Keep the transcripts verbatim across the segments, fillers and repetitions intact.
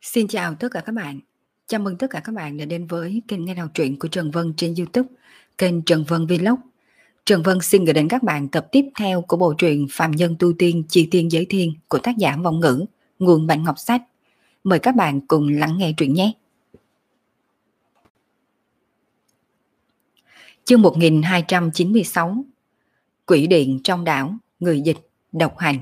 Xin chào tất cả các bạn. Chào mừng tất cả các bạn đã đến với kênh nghe đọc truyện của Trần Vân trên YouTube, kênh Trần Vân Vlog. Trần Vân xin gửi đến các bạn tập tiếp theo của bộ truyện Phạm Nhân Tu Tiên Chi Tiên Giới Thiên của tác giả Vong Ngữ, nguồn Bạch Ngọc Sách. Mời các bạn cùng lắng nghe truyện nhé. Chương một nghìn hai trăm chín mươi sáu. Quỷ điện trong đảo, người dịch, độc hành.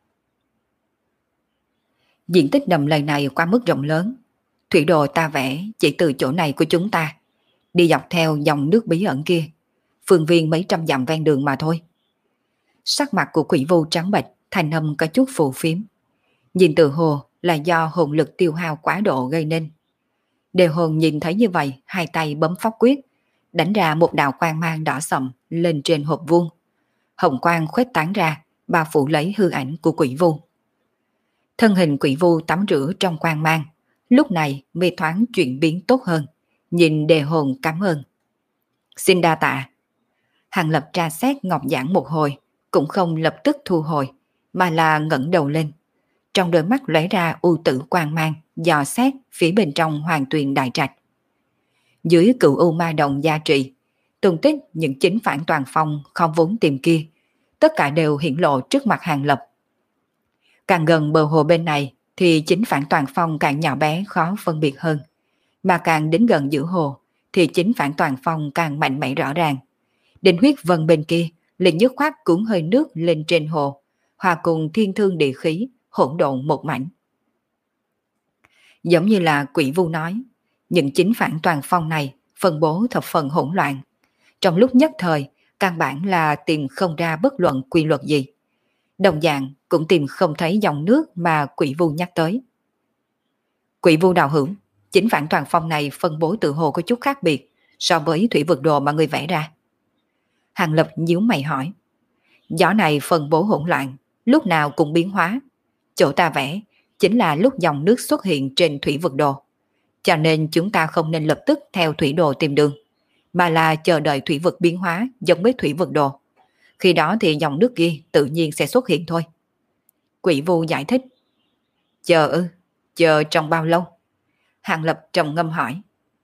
Diện tích đầm lầy này quá mức rộng lớn. Thủy đồ ta vẽ chỉ từ chỗ này của chúng ta đi dọc theo dòng nước bí ẩn kia, phương viên mấy trăm dặm ven đường mà thôi. Sắc mặt của quỷ vô trắng bệch, thanh âm có chút phù phiếm. Nhìn từ hồ là do hồn lực tiêu hao quá độ gây nên. Đề hồn nhìn thấy như vậy, hai tay bấm pháp quyết, đánh ra một đạo quang mang đỏ sậm lên trên hộp vuông. Hồng quang khuếch tán ra, bao phủ lấy hư ảnh của quỷ vu. Thân hình quỷ vu tắm rửa trong quang mang, lúc này mê thoáng chuyển biến tốt hơn. Nhìn đề hồn cảm ơn. Xin đa tạ. Hàng Lập tra xét ngọc giản một hồi, cũng không lập tức thu hồi, mà là ngẩng đầu lên. Trong đôi mắt lóe ra u tử quang mang, dò xét phía bên trong hoàng tuyền đại trạch. Dưới cựu u ma động gia trị, tung tích những chính phản toàn phong không vốn tìm kia, tất cả đều hiển lộ trước mặt Hàng Lập. Càng gần bờ hồ bên này thì chính phản toàn phong càng nhỏ bé khó phân biệt hơn, mà càng đến gần giữa hồ thì chính phản toàn phong càng mạnh mẽ rõ ràng. Đến huyết vân bên kia liền dứt khoát cuốn hơi nước lên trên hồ, hòa cùng thiên thương địa khí hỗn độn một mảnh. Giống như là quỷ vu nói, những chính phản toàn phong này phân bố thập phần hỗn loạn, trong lúc nhất thời căn bản là tìm không ra bất luận quy luật gì. Đồng dạng cũng tìm không thấy dòng nước mà quỷ vu nhắc tới. Quỷ vu đạo hữu, chính phản toàn phong này phân bố tự hồ có chút khác biệt so với thủy vực đồ mà người vẽ ra. Hàng Lập nhíu mày hỏi. Gió này phân bố hỗn loạn, lúc nào cũng biến hóa. Chỗ ta vẽ chính là lúc dòng nước xuất hiện trên thủy vực đồ. Cho nên chúng ta không nên lập tức theo thủy đồ tìm đường, mà là chờ đợi thủy vực biến hóa giống với thủy vực đồ. Khi đó thì dòng nước kia tự nhiên sẽ xuất hiện thôi. Quỷ vu giải thích. Chờ ư, chờ trong bao lâu? Hàng Lập trầm ngâm hỏi.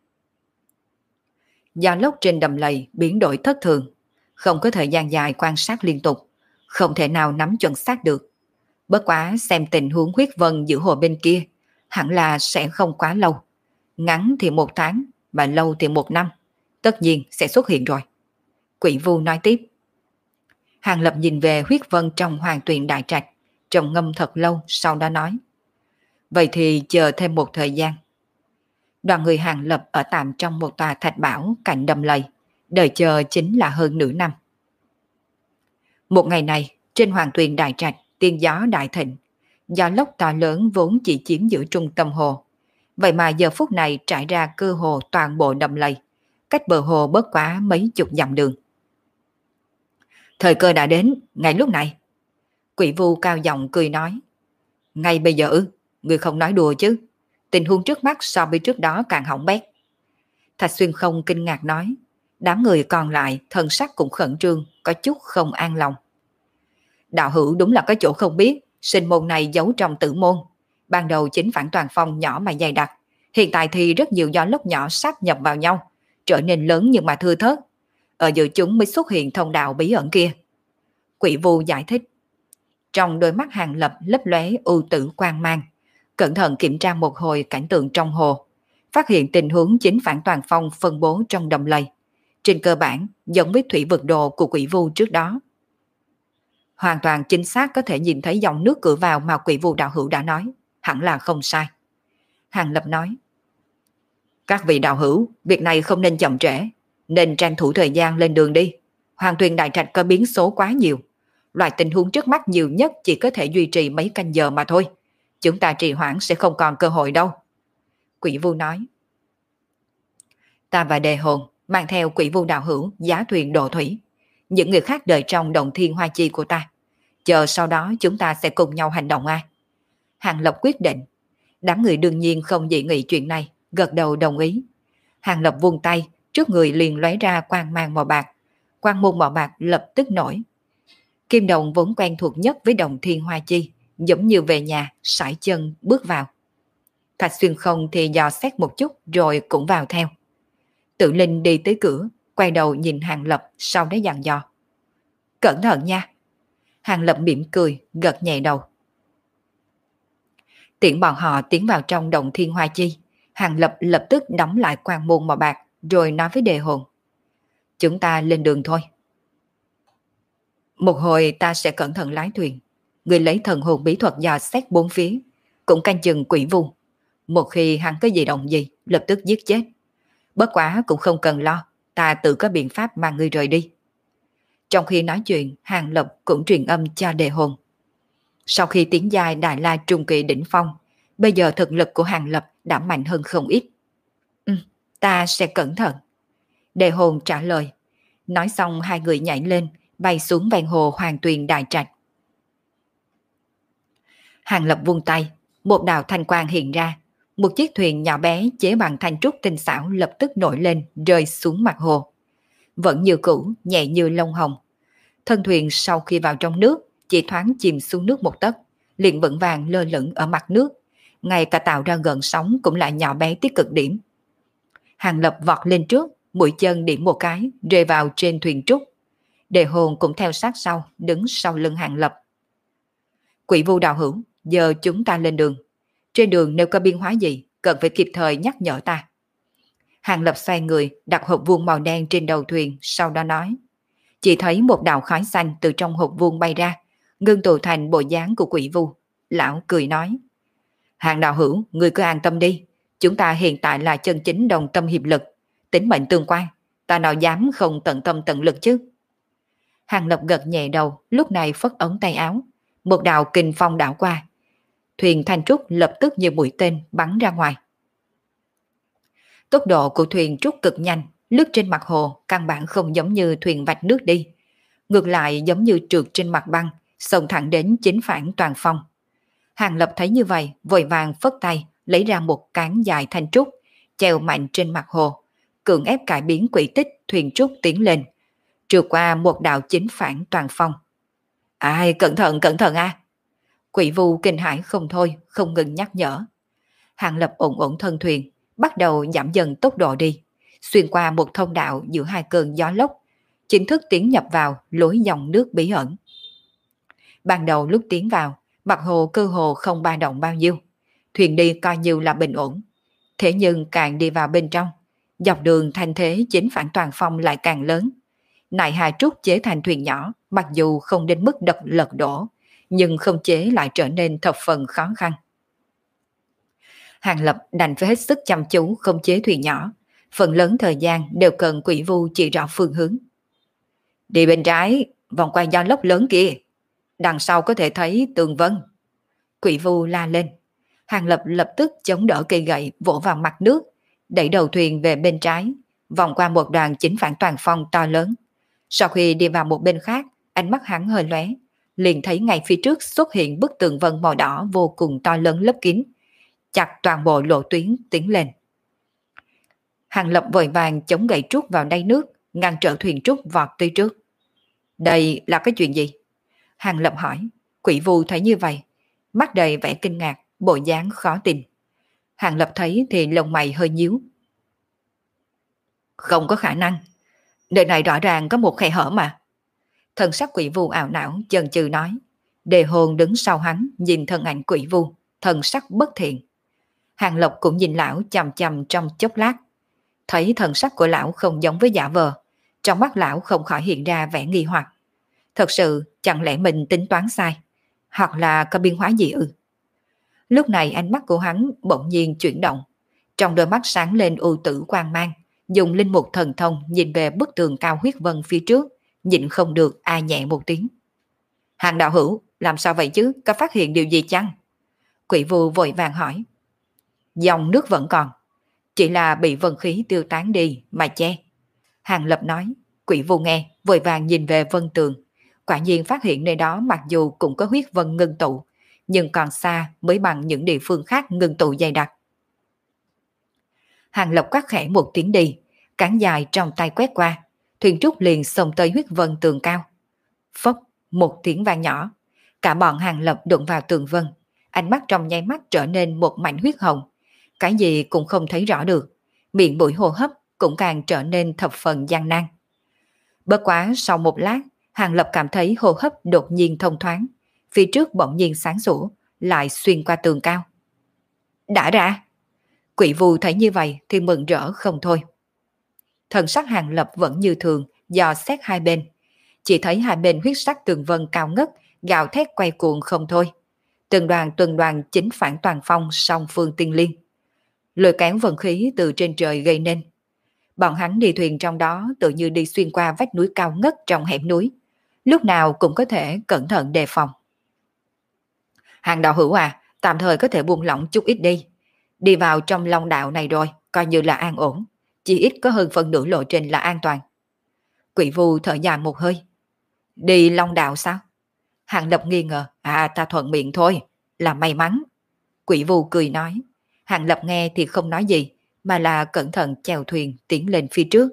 Gió lốc trên đầm lầy biến đổi thất thường, không có thời gian dài quan sát liên tục, không thể nào nắm chuẩn xác được. Bất quá xem tình huống huyết vân giữa hồ bên kia, hẳn là sẽ không quá lâu. Ngắn thì một tháng, mà lâu thì một năm, tất nhiên sẽ xuất hiện rồi. Quỷ vu nói tiếp. Hàng Lập nhìn về huyết vân trong hoàng tuyền đại trạch, trầm ngâm thật lâu, sau đó nói. Vậy thì chờ thêm một thời gian. Đoàn người Hàng Lập ở tạm trong một tòa thạch bảo cạnh đầm lầy, đợi chờ chính là hơn nửa năm. Một ngày này, trên hoàng tuyền đại trạch, tiên gió đại thịnh, gió lốc to lớn vốn chỉ chiếm giữa trung tâm hồ. Vậy mà giờ phút này trải ra cơ hồ toàn bộ đầm lầy, cách bờ hồ bớt quá mấy chục dặm đường. Thời cơ đã đến, ngay lúc này. Quỷ vu cao giọng cười nói. Ngay bây giờ ư, người không nói đùa chứ. Tình huống trước mắt so với trước đó càng hỏng bét. Thạch Xuyên không kinh ngạc nói. Đám người còn lại thần sắc cũng khẩn trương, có chút không an lòng. Đạo hữu đúng là có chỗ không biết, sinh môn này giấu trong tử môn. Ban đầu chính phản toàn phong nhỏ mà dày đặc, hiện tại thì rất nhiều gió lốc nhỏ sáp nhập vào nhau, trở nên lớn nhưng mà thưa thớt. Ở giữa chúng mới xuất hiện thông đạo bí ẩn kia. Quỷ vu giải thích. Trong đôi mắt Hàng Lập lấp lóe ưu tử quang mang, cẩn thận kiểm tra một hồi cảnh tượng trong hồ, phát hiện tình huống chính phản toàn phong phân bố trong đầm lầy. Trên cơ bản giống với thủy vực đồ của quỷ vu trước đó. Hoàn toàn chính xác có thể nhìn thấy dòng nước cửa vào mà quỷ vu đạo hữu đã nói, hẳn là không sai. Hàng Lập nói. Các vị đạo hữu, việc này không nên chậm trễ, nên tranh thủ thời gian lên đường đi. Hoàng tuyền đại trạch có biến số quá nhiều. Loại tình huống trước mắt nhiều nhất chỉ có thể duy trì mấy canh giờ mà thôi. Chúng ta trì hoãn sẽ không còn cơ hội đâu. Quỷ vu nói. Ta và đề hồn mang theo quỷ vu đạo hữu giá thuyền độ thủy. Những người khác đợi trong động thiên hoa chi của ta. Chờ sau đó chúng ta sẽ cùng nhau hành động a. Hàng Lập quyết định. Đám người đương nhiên không dị nghị chuyện này, gật đầu đồng ý. Hàng Lập vung tay, trước người liền lóe ra quang mang màu bạc. Quang môn màu bạc lập tức nổi. Kim Đồng vốn quen thuộc nhất với đồng thiên hoa chi, giống như về nhà, sải chân bước vào. Thạch Xuyên không thì dò xét một chút rồi cũng vào theo. Tự Linh đi tới cửa, quay đầu nhìn Hàng Lập, sau đó dặn dò. Cẩn thận nha. Hàng Lập mỉm cười, gật nhẹ đầu. Tiễn bọn họ tiến vào trong động Thiên Hoa Chi. Hàng Lập lập tức đóng lại quan môn màu bạc, rồi nói với Đề Hồn. Chúng ta lên đường thôi. Một hồi ta sẽ cẩn thận lái thuyền. Người lấy thần hồn bí thuật dò xét bốn phía, cũng canh chừng quỷ vu. Một khi hắn có gì động gì, lập tức giết chết. Bất quá cũng không cần lo, ta tự có biện pháp mang ngươi rời đi. Trong khi nói chuyện, Hàng Lập cũng truyền âm cho Đề Hồn. Sau khi tiến giai Đại La Trung Kỳ đỉnh phong, bây giờ thực lực của Hàng Lập đã mạnh hơn không ít. Ừ, ta sẽ cẩn thận. Đề Hồn trả lời. Nói xong hai người nhảy lên, bay xuống ven hồ Hoàng Tuyền Đại Trạch. Hàng Lập vung tay, một đạo thanh quang hiện ra. Một chiếc thuyền nhỏ bé chế bằng thanh trúc tinh xảo lập tức nổi lên, rơi xuống mặt hồ. Vẫn như cũ, nhẹ như lông hồng. Thân thuyền sau khi vào trong nước, chỉ thoáng chìm xuống nước một tấc, liền vững vàng lơ lửng ở mặt nước. Ngay cả tạo ra gợn sóng cũng lại nhỏ bé tới cực điểm. Hàng Lập vọt lên trước, mũi chân điểm một cái, rơi vào trên thuyền trúc. Đề Hồn cũng theo sát sau, đứng sau lưng Hàng Lập. Quỷ vu đạo hữu, giờ chúng ta lên đường. Trên đường nếu có biến hóa gì, cần phải kịp thời nhắc nhở ta. Hàng Lập xoay người, đặt hộp vuông màu đen trên đầu thuyền, sau đó nói. Chỉ thấy một đạo khói xanh từ trong hộp vuông bay ra, ngưng tụ thành bộ dáng của quỷ vu. Lão cười nói. Hàng đạo hữu, người cứ an tâm đi. Chúng ta hiện tại là chân chính đồng tâm hiệp lực, tính mệnh tương quan. Ta nào dám không tận tâm tận lực chứ. Hàng Lập gật nhẹ đầu, lúc này phất ống tay áo. Một đạo kình phong đảo qua. Thuyền thanh trúc lập tức như mũi tên bắn ra ngoài. Tốc độ của thuyền trúc cực nhanh, lướt trên mặt hồ căn bản không giống như thuyền vạch nước đi. Ngược lại giống như trượt trên mặt băng, xông thẳng đến chính phản toàn phong. Hàng Lập thấy như vậy, vội vàng phất tay, lấy ra một cán dài thanh trúc, chèo mạnh trên mặt hồ, cưỡng ép cải biến quỹ tích thuyền trúc tiến lên, trượt qua một đạo chính phản toàn phong. Ai, cẩn thận, cẩn thận a! À. Quỷ vu kinh hãi không thôi, không ngừng nhắc nhở. Hàng Lập ổn ổn thân thuyền, bắt đầu giảm dần tốc độ đi, xuyên qua một thông đạo giữa hai cơn gió lốc, chính thức tiến nhập vào lối dòng nước bí ẩn. Ban đầu lúc tiến vào, mặt hồ cơ hồ không ba động bao nhiêu, thuyền đi coi như là bình ổn. Thế nhưng càng đi vào bên trong, dọc đường thanh thế chính phản toàn phong lại càng lớn. Nại Hà Trúc chế thành thuyền nhỏ, mặc dù không đến mức đật lật đổ, nhưng không chế lại trở nên thập phần khó khăn. Hàng Lập đành phải hết sức chăm chú không chế thuyền nhỏ, phần lớn thời gian đều cần quỷ vu chỉ rõ phương hướng. Đi bên trái, vòng qua gió lốc lớn kia, đằng sau có thể thấy tường vân. Quỷ vu la lên. Hàng Lập lập tức chống đỡ cây gậy vỗ vào mặt nước, đẩy đầu thuyền về bên trái, vòng qua một đoàn chính phản toàn phong to lớn. Sau khi đi vào một bên khác, ánh mắt hắn hơi lóe, liền thấy ngay phía trước xuất hiện bức tường vân màu đỏ vô cùng to lớn lấp kín, chặt toàn bộ lộ tuyến tiến lên. Hàng Lập vội vàng chống gậy trúc vào đáy nước, ngăn trở thuyền trúc vọt tới trước. Đây là cái chuyện gì? Hàng Lập hỏi. Quỷ vu thấy như vậy, mắt đầy vẻ kinh ngạc, bộ dáng khó tin. Hàng Lập thấy thì lông mày hơi nhíu. Không có khả năng, nơi này rõ ràng có một khe hở mà. Thần sắc quỷ vu ảo não chần chừ nói. Đề Hồn đứng sau hắn nhìn thân ảnh quỷ vu, thần sắc bất thiện. Hàng Lập cũng nhìn lão chằm chằm trong chốc lát, thấy thần sắc của lão không giống với giả vờ, trong mắt lão không khỏi hiện ra vẻ nghi hoặc. Thật sự chẳng lẽ mình tính toán sai, hoặc là có biến hóa gì ư? Lúc này ánh mắt của hắn bỗng nhiên chuyển động, trong đôi mắt sáng lên ưu tử quang mang, dùng linh mục thần thông nhìn về bức tường cao huyết vân phía trước, nhịn không được a nhẹ một tiếng. Hàng đạo hữu, làm sao vậy chứ, có phát hiện điều gì chăng? Quỷ vu vội vàng hỏi. Dòng nước vẫn còn, chỉ là bị vân khí tiêu tán đi mà che. Hàng Lập nói. Quỷ vu nghe, vội vàng nhìn về vân tường, quả nhiên phát hiện nơi đó mặc dù cũng có huyết vân ngưng tụ, nhưng còn xa mới bằng những địa phương khác ngưng tụ dày đặc. Hàng Lập quát khẽ một tiếng đi, cán dài trong tay quét qua, thuyền trúc liền xông tới huyết vân tường cao. Phốc, một tiếng vang nhỏ, cả bọn Hàng Lập đụng vào tường vân, ánh mắt trong nháy mắt trở nên một mảnh huyết hồng, cái gì cũng không thấy rõ được, miệng mũi hô hấp cũng càng trở nên thập phần gian nan. Bất quá sau một lát, Hàng Lập cảm thấy hô hấp đột nhiên thông thoáng, phía trước bỗng nhiên sáng sủa, lại xuyên qua tường cao. Đã ra! Quỷ Vù thấy như vậy thì mừng rỡ không thôi. Thần sắc Hàng Lập vẫn như thường, dò xét hai bên. Chỉ thấy hai bên huyết sắc tường vân cao ngất, gào thét quay cuồng không thôi. Từng đoàn từng đoàn chính phản toàn phong song phương tiên liên. Lôi kéo vận khí từ trên trời gây nên. Bọn hắn đi thuyền trong đó tự như đi xuyên qua vách núi cao ngất trong hẻm núi. Lúc nào cũng có thể cẩn thận đề phòng. Hàng đạo hữu à, tạm thời có thể buông lỏng chút ít đi. Đi vào trong long đạo này rồi, coi như là an ổn. Chỉ ít có hơn phần nửa lộ trình là an toàn. Quỷ Vu thở dài một hơi. Đi long đạo sao? Hàng Lập nghi ngờ. À, ta thuận miệng thôi, là may mắn. Quỷ Vu cười nói. Hàng Lập nghe thì không nói gì, mà là cẩn thận chèo thuyền tiến lên phía trước.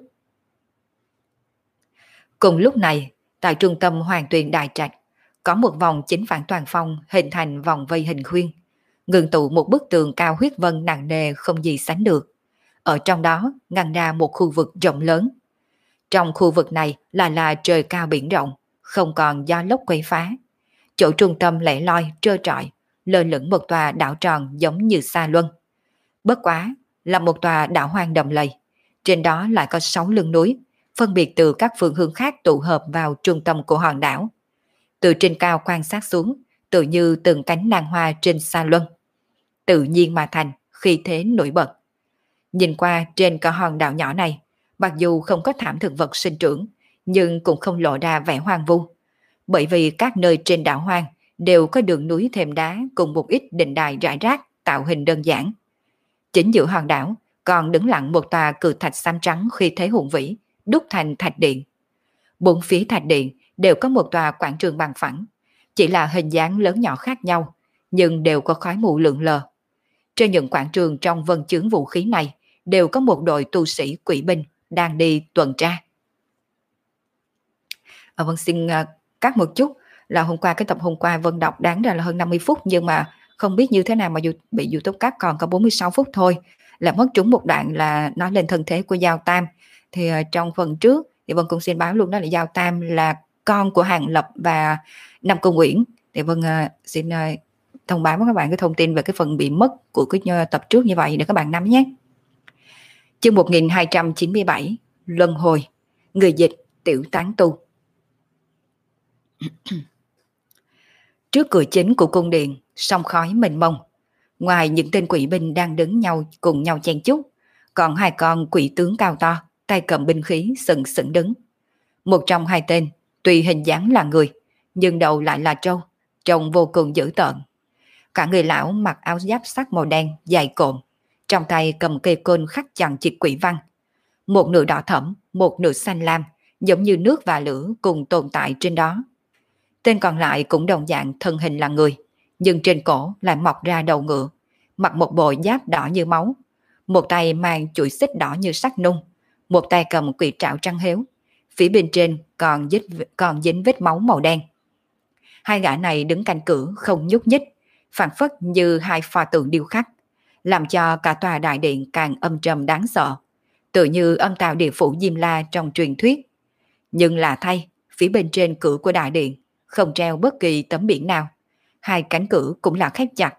Cùng lúc này, tại trung tâm Hoàng Tuyền Đại Trạch, có một vòng chính phản toàn phong hình thành vòng vây hình khuyên, ngừng tụ một bức tường cao huyết vân nặng nề không gì sánh được. Ở trong đó ngăn ra một khu vực rộng lớn. Trong khu vực này là là trời cao biển rộng, không còn gió lốc quấy phá. Chỗ trung tâm lẻ loi trơ trọi, lơ lửng một tòa đảo tròn giống như Sa Luân. Bất quá là một tòa đảo hoang đầm lầy. Trên đó lại có sáu lưng núi, phân biệt từ các phương hướng khác tụ hợp vào trung tâm của hòn đảo. Từ trên cao quan sát xuống, tự như từng cánh nàng hoa trên Sa Luân. Tự nhiên mà thành, khí thế nổi bật. Nhìn qua trên cả hòn đảo nhỏ này, mặc dù không có thảm thực vật sinh trưởng, nhưng cũng không lộ ra vẻ hoang vu. Bởi vì các nơi trên đảo hoang đều có đường núi thềm đá cùng một ít đình đài rải rác tạo hình đơn giản. Chính giữa hòn đảo còn đứng lặng một tòa cự thạch xám trắng khi thế hùng vĩ, đúc thành thạch điện. Bốn phía thạch điện đều có một tòa quảng trường bằng phẳng, chỉ là hình dáng lớn nhỏ khác nhau, nhưng đều có khói mù lượn lờ. Trên những quảng trường trong vân chướng vũ khí này đều có một đội tu sĩ quỷ binh đang đi tuần tra. À, Vân xin uh, cắt một chút là hôm qua cái tập hôm qua Vân đọc đáng ra là hơn năm mươi phút, nhưng mà không biết như thế nào mà bị YouTube cắt còn có bốn mươi sáu phút thôi, là mất trúng một đoạn là nói lên thân thế của Giao Tam. Thì uh, trong phần trước thì Vân cũng xin báo luôn đó là Giao Tam là con của Hàng Lập và Nam Cung Uyển. Thì Vân uh, xin uh, thông báo với các bạn cái thông tin về cái phần bị mất của cái tập trước như vậy để các bạn nắm nhé. Chương một nghìn hai trăm chín mươi bảy Luân Hồi. Người dịch Tiểu Tán Tu. Trước cửa chính của cung điện, sông khói mênh mông. Ngoài những tên quỷ binh đang đứng nhau cùng nhau chen chúc, còn hai con quỷ tướng cao to, tay cầm binh khí sừng sững đứng. Một trong hai tên, tuy hình dáng là người, nhưng đầu lại là trâu, trông vô cùng dữ tợn. Cả người lão mặc áo giáp sắt màu đen dài cộm, trong tay cầm cây côn khắc chằng chịt quỷ văn. Một nửa đỏ thẫm, một nửa xanh lam, giống như nước và lửa cùng tồn tại trên đó. Tên còn lại cũng đồng dạng thân hình là người, nhưng trên cổ lại mọc ra đầu ngựa, mặc một bộ giáp đỏ như máu. Một tay mang chuỗi xích đỏ như sắt nung, một tay cầm quỷ trảo trắng héo. Phía bên trên còn dính, còn dính vết máu màu đen. Hai gã này đứng canh cửa không nhúc nhích, phảng phất như hai pho tượng điêu khắc, làm cho cả tòa đại điện càng âm trầm đáng sợ, tự như âm tào địa phủ Diêm La trong truyền thuyết. Nhưng lạ thay, phía bên trên cửa của đại điện không treo bất kỳ tấm biển nào, hai cánh cửa cũng là khép chặt.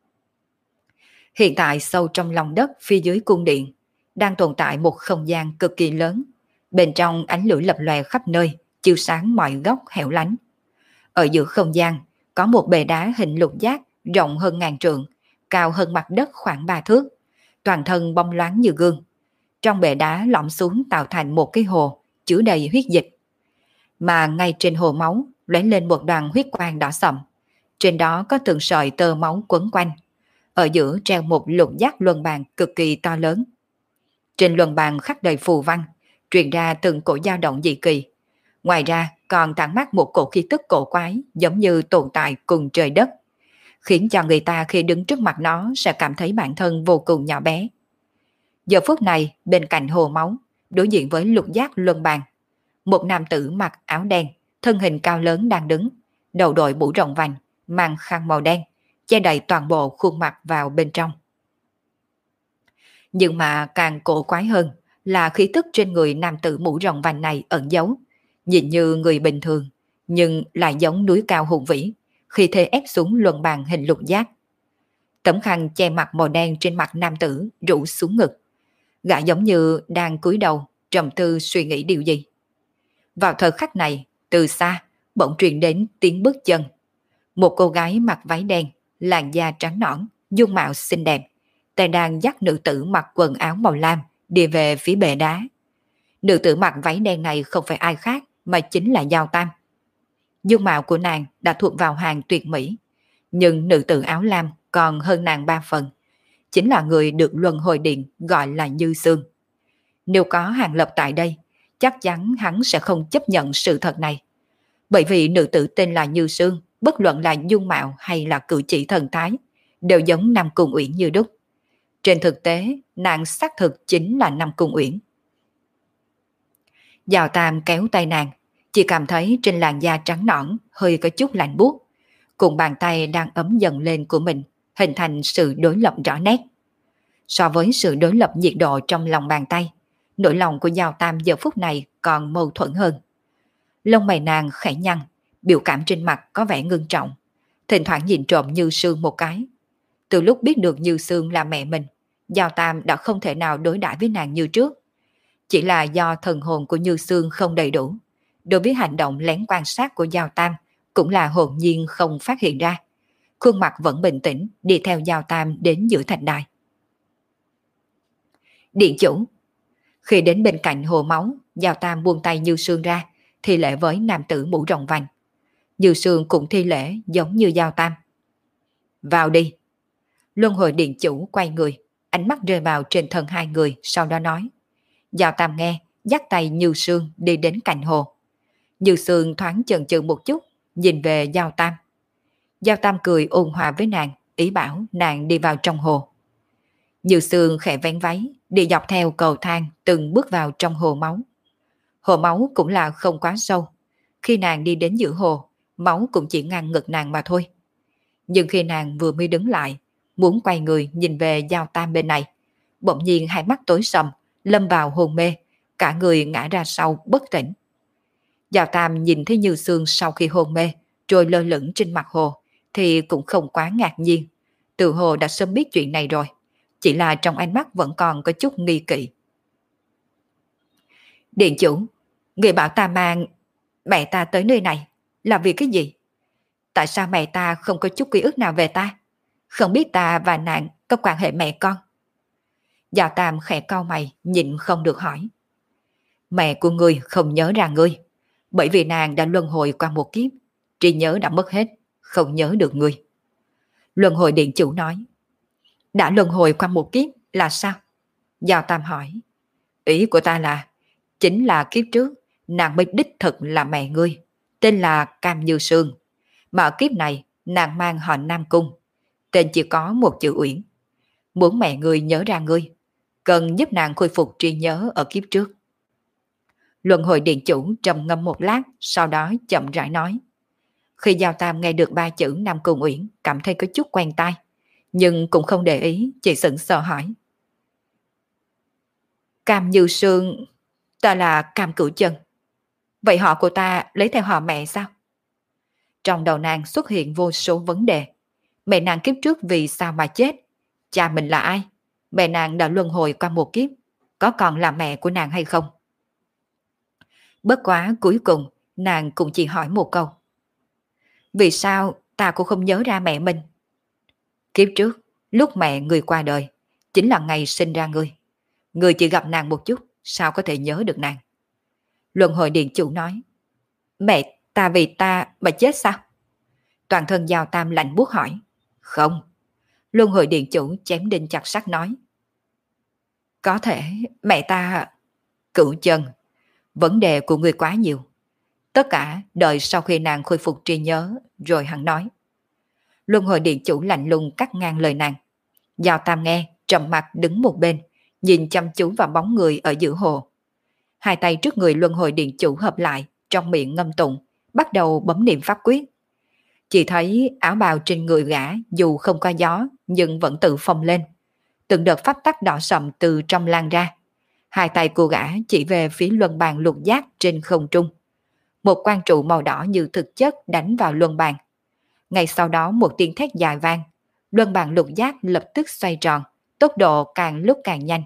Hiện tại sâu trong lòng đất phía dưới cung điện đang tồn tại một không gian cực kỳ lớn, bên trong ánh lửa lập lòe khắp nơi, chiếu sáng mọi góc hẻo lánh. Ở giữa không gian có một bệ đá hình lục giác rộng hơn ngàn trượng, cao hơn mặt đất khoảng ba thước, toàn thân bóng loáng như gương. Trong bệ đá lõm xuống tạo thành một cái hồ chứa đầy huyết dịch, mà ngay trên hồ máu lóe lên một đoàn huyết quang đỏ sậm. Trên đó có từng sợi tơ máu quấn quanh. Ở giữa treo một lục giác luân bàn cực kỳ to lớn. Trên luân bàn khắc đầy phù văn, truyền ra từng cổ dao động dị kỳ. Ngoài ra còn tản mát một cổ khí tức cổ quái, giống như tồn tại cùng trời đất, khiến cho người ta khi đứng trước mặt nó sẽ cảm thấy bản thân vô cùng nhỏ bé. Giờ phút này, bên cạnh hồ máu, đối diện với lục giác luân bàn, một nam tử mặc áo đen, thân hình cao lớn đang đứng, đầu đội mũ rộng vành, mang khăn màu đen, che đầy toàn bộ khuôn mặt vào bên trong. Nhưng mà càng cổ quái hơn là khí tức trên người nam tử mũ rồng vành này ẩn giấu, nhìn như người bình thường, nhưng lại giống núi cao hùng vĩ, khi thế ép xuống luân bàn hình lục giác. Tấm khăn che mặt màu đen trên mặt nam tử rủ xuống ngực, gã giống như đang cúi đầu trầm tư suy nghĩ điều gì. Vào thời khắc này, từ xa bỗng truyền đến tiếng bước chân. Một cô gái mặc váy đen, làn da trắng nõn, dung mạo xinh đẹp, tay đang dắt nữ tử mặc quần áo màu lam đi về phía bệ đá. Nữ tử mặc váy đen này không phải ai khác mà chính là Giao Tam. Dung mạo của nàng đã thuộc vào hàng tuyệt mỹ, nhưng nữ tử áo lam còn hơn nàng ba phần, chính là người được Luân Hồi Điện gọi là Như Sương. Nếu có Hàng Lập tại đây, chắc chắn hắn sẽ không chấp nhận sự thật này. Bởi vì nữ tử tên là Như Sương, bất luận là dung mạo hay là cử chỉ thần thái, đều giống Nam Cung Uyển như đúc. Trên thực tế, nàng xác thực chính là Nam Cung Uyển. Giao Tam kéo tay nàng, chỉ cảm thấy trên làn da trắng nõn hơi có chút lạnh buốt, cùng bàn tay đang ấm dần lên của mình, hình thành sự đối lập rõ nét. So với sự đối lập nhiệt độ trong lòng bàn tay, nỗi lòng của Giao Tam giờ phút này còn mâu thuẫn hơn. Lông mày nàng khẽ nhăn, biểu cảm trên mặt có vẻ ngưng trọng, thỉnh thoảng nhìn trộm Như Sương một cái. Từ lúc biết được Như Sương là mẹ mình, Giao Tam đã không thể nào đối đãi với nàng như trước. Chỉ là do thần hồn của Như Sương không đầy đủ, đối với hành động lén quan sát của Giao Tam cũng là hồn nhiên không phát hiện ra. Khuôn mặt vẫn bình tĩnh đi theo Giao Tam đến giữa thạch đài. Điện chủ. Khi đến bên cạnh hồ máu, Giao Tam buông tay Như Sương ra, thi lễ với nam tử mũ rồng vành. Như Sương cũng thi lễ giống như Giao Tam. Vào đi. Luân Hồi Điện chủ quay người, ánh mắt rơi vào trên thân hai người, sau đó nói. Giao Tam nghe, dắt tay Như Sương đi đến cạnh hồ. Như Sương thoáng chần chừ một chút, nhìn về Giao Tam. Giao Tam cười ôn hòa với nàng, ý bảo nàng đi vào trong hồ. Như Sương khẽ vén váy, đi dọc theo cầu thang từng bước vào trong hồ máu. Hồ máu cũng là không quá sâu. Khi nàng đi đến giữa hồ, máu cũng chỉ ngang ngực nàng mà thôi. Nhưng khi nàng vừa mới đứng lại, muốn quay người nhìn về Giao Tam bên này, bỗng nhiên hai mắt tối sầm, lâm vào hôn mê, cả người ngã ra sau bất tỉnh. Giao Tam nhìn thấy Như Sương sau khi hôn mê, rồi lơ lửng trên mặt hồ, thì cũng không quá ngạc nhiên. Từ hồ đã sớm biết chuyện này rồi, chỉ là trong ánh mắt vẫn còn có chút nghi kỵ. Điện chủ, người bảo ta mang mẹ ta tới nơi này là vì cái gì? Tại sao mẹ ta không có chút ký ức nào về ta? Không biết ta và nàng có quan hệ mẹ con? Giao Tam khẽ cau mày, nhịn không được hỏi. Mẹ của ngươi không nhớ ra ngươi, bởi vì nàng đã luân hồi qua một kiếp, trí nhớ đã mất hết, không nhớ được ngươi. Luân Hồi Điện chủ nói. Đã luân hồi qua một kiếp là sao? Giao Tam hỏi. Ý của ta là, chính là kiếp trước, nàng mới đích thực là mẹ ngươi, tên là Cam Như Sương. Mà ở kiếp này, nàng mang họ Nam Cung, tên chỉ có một chữ Uyển. Muốn mẹ ngươi nhớ ra ngươi, cần giúp nàng khôi phục trí nhớ ở kiếp trước. Luân Hồi Điện chủ trầm ngâm một lát, sau đó chậm rãi nói. Khi Giao Tam nghe được ba chữ Nam Cung Uyển, cảm thấy có chút quen tai, nhưng cũng không để ý, chỉ sững sờ hỏi. Cam Như Sương, ta là Cam Cửu Chân. Vậy họ của ta lấy theo họ mẹ sao? Trong đầu nàng xuất hiện vô số vấn đề. Mẹ nàng kiếp trước vì sao mà chết? Cha mình là ai? Mẹ nàng đã luân hồi qua một kiếp, có còn là mẹ của nàng hay không? Bất quá cuối cùng, nàng cũng chỉ hỏi một câu. Vì sao ta cũng không nhớ ra mẹ mình? Kiếp trước, lúc mẹ người qua đời, chính là ngày sinh ra ngươi. Ngươi chỉ gặp nàng một chút, sao có thể nhớ được nàng? Luân Hồi Điện chủ nói. Mẹ ta vì ta mà chết sao? Toàn thân Giao Tam lạnh buốt hỏi. Không. Luân Hồi Điện chủ chém đinh chặt sắt nói. Có thể mẹ ta... Cửu Chân, vấn đề của ngươi quá nhiều. Tất cả đợi sau khi nàng khôi phục trí nhớ rồi hắn nói. Luân Hồi Điện chủ lạnh lùng cắt ngang lời nàng. Giao Tam nghe, trầm mặt đứng một bên, nhìn chăm chú vào bóng người ở giữa hồ. Hai tay trước người Luân Hồi Điện chủ hợp lại, trong miệng ngâm tụng, bắt đầu bấm niệm pháp quyết. Chỉ thấy áo bào trên người gã dù không có gió nhưng vẫn tự phồng lên. từng đợt pháp tắc đỏ sậm từ trong lan ra. Hai tay của gã chỉ về phía luân bàn lục giác trên không trung. Một quang trụ màu đỏ như thực chất đánh vào luân bàn. Ngay sau đó một tiếng thét dài vang, luân bàn lục giác lập tức xoay tròn, tốc độ càng lúc càng nhanh.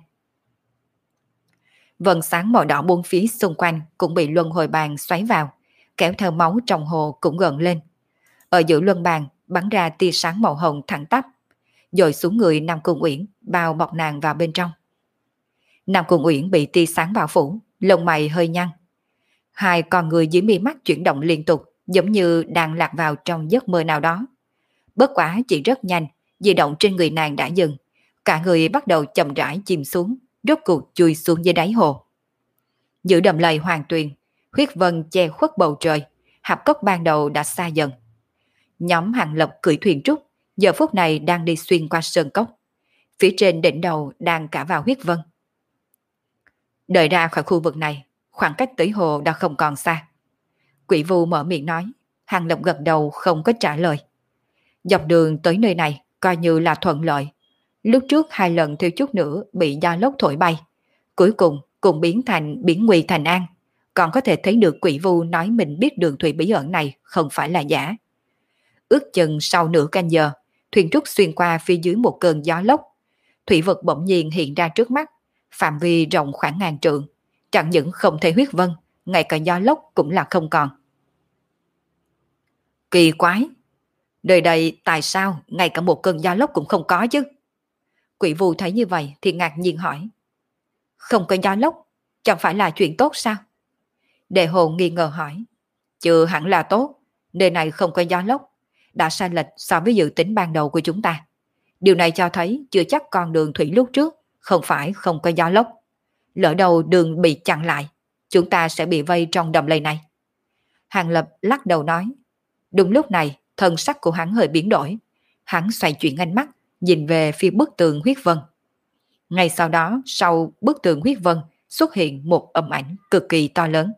Vầng sáng màu đỏ bốn phía xung quanh cũng bị luân hồi bàn xoáy vào, kéo theo máu trong hồ cũng gợn lên. Ở giữa luân bàn bắn ra tia sáng màu hồng thẳng tắp, dội xuống người Nam Cung Uyển, bao bọc nàng vào bên trong. Nam Cung Uyển bị tia sáng bao phủ, lông mày hơi nhăn. Hai con người dưới mi mắt chuyển động liên tục, giống như đang lạc vào trong giấc mơ nào đó. Bất quả chỉ rất nhanh, di động trên người nàng đã dừng, cả người bắt đầu chậm rãi chìm xuống, rốt cuộc chui xuống dưới đáy hồ. Giữa đầm lầy hoàng tuyền, huyết vân che khuất bầu trời, hạp cốc ban đầu đã xa dần. Nhóm Hàng Lập cưỡi thuyền trúc, giờ phút này đang đi xuyên qua sơn cốc. Phía trên đỉnh đầu đang cả vào huyết vân. Đợi ra khỏi khu vực này, khoảng cách tới hồ đã không còn xa. Quỷ Vu mở miệng nói, Hàng Lập gật đầu không có trả lời. Dọc đường tới nơi này coi như là thuận lợi. Lúc trước hai lần thiếu chút nữa bị gió lốc thổi bay, cuối cùng cũng biến thành biến nguy thành an. Còn có thể thấy được Quỷ Vu nói mình biết đường thủy bí ẩn này không phải là giả. Ước chừng sau nửa canh giờ, thuyền trúc xuyên qua phía dưới một cơn gió lốc. Thủy vực bỗng nhiên hiện ra trước mắt, phạm vi rộng khoảng ngàn trượng. Chẳng những không thể huyết vân, ngay cả gió lốc cũng là không còn. Kỳ quái! Đời đây tại sao ngay cả một cơn gió lốc cũng không có chứ? Quỷ Vu thấy như vậy thì ngạc nhiên hỏi. Không có gió lốc, chẳng phải là chuyện tốt sao? Đề Hồn nghi ngờ hỏi. Chưa hẳn là tốt, nơi này không có gió lốc, đã sai lệch so với dự tính ban đầu của chúng ta. Điều này cho thấy chưa chắc con đường thủy lúc trước không phải không có gió lốc. Lỡ đầu đường bị chặn lại, chúng ta sẽ bị vây trong đầm lầy này. Hàng Lập lắc đầu nói. Đúng lúc này, thân sắc của hắn hơi biến đổi. Hắn xoay chuyển ánh mắt, nhìn về phía bức tường huyết vân. Ngay sau đó, sau bức tường huyết vân xuất hiện một âm ảnh cực kỳ to lớn.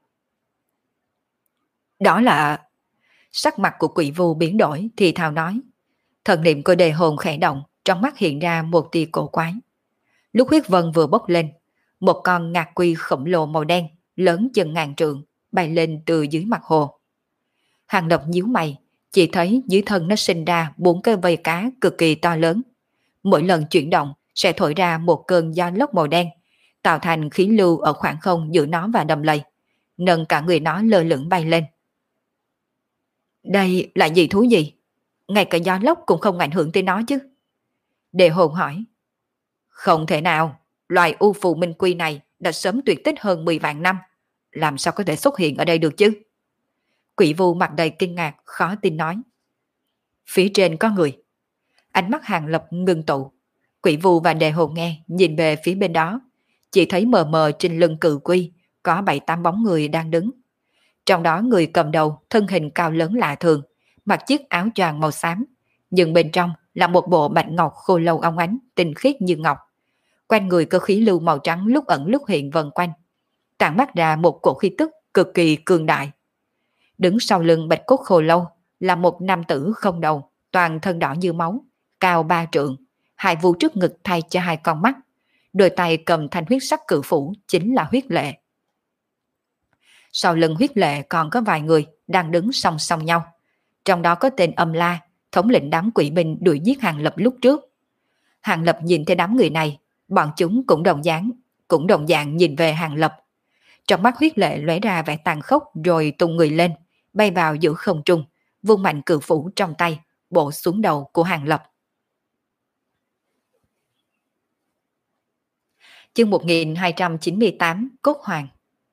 Đó là... Sắc mặt của Quỷ Vu biến đổi thì thào nói. Thần niệm của Đề Hồn khẽ động, trong mắt hiện ra một tia cổ quái. Lúc huyết vân vừa bốc lên, một con ngạc quy khổng lồ màu đen, lớn chừng ngàn trượng, bay lên từ dưới mặt hồ. Hàng Lập nhíu mày, chỉ thấy dưới thân nó sinh ra bốn cái vây cá cực kỳ to lớn. Mỗi lần chuyển động sẽ thổi ra một cơn gió lốc màu đen, tạo thành khí lưu ở khoảng không giữa nó và đầm lầy, nâng cả người nó lơ lửng bay lên. Đây là gì thú gì? Ngay cả gió lốc cũng không ảnh hưởng tới nó chứ? Đề Hồn hỏi. Không thể nào, loài u phù minh quy này đã sớm tuyệt tích hơn mười vạn năm, làm sao có thể xuất hiện ở đây được chứ? Quỷ Vu mặt đầy kinh ngạc, khó tin nói. Phía trên có người. Ánh mắt Hàng Lập ngưng tụ. Quỷ Vu và Đề Hồn nghe, nhìn về phía bên đó, chỉ thấy mờ mờ trên lưng cự quy có bảy tám bóng người đang đứng. Trong đó người cầm đầu thân hình cao lớn lạ thường, mặc chiếc áo choàng màu xám, nhưng bên trong là một bộ bạch ngọc khô lâu óng ánh, tinh khiết như ngọc. Quanh người có khí lưu màu trắng lúc ẩn lúc hiện vần quanh, tản mát ra một cổ khí tức cực kỳ cường đại. Đứng sau lưng bạch cốt khô lâu là một nam tử không đầu, toàn thân đỏ như máu, cao ba trượng, hai vu trước ngực thay cho hai con mắt, đôi tay cầm thanh huyết sắc cự phủ chính là Huyết Lệ. Sau lưng Huyết Lệ còn có vài người đang đứng song song nhau, trong đó có tên Âm La, thống lĩnh đám quỷ binh đuổi giết Hàng Lập lúc trước. Hàng Lập nhìn thấy đám người này, bọn chúng cũng đồng dạng, cũng đồng dạng nhìn về Hàng Lập. Trong mắt Huyết Lệ lóe ra vẻ tàn khốc rồi tung người lên, bay vào giữa không trung, vung mạnh cự phủ trong tay, bổ xuống đầu của Hàng Lập. Chương một nghìn hai trăm chín mươi tám Cốt Hoàng.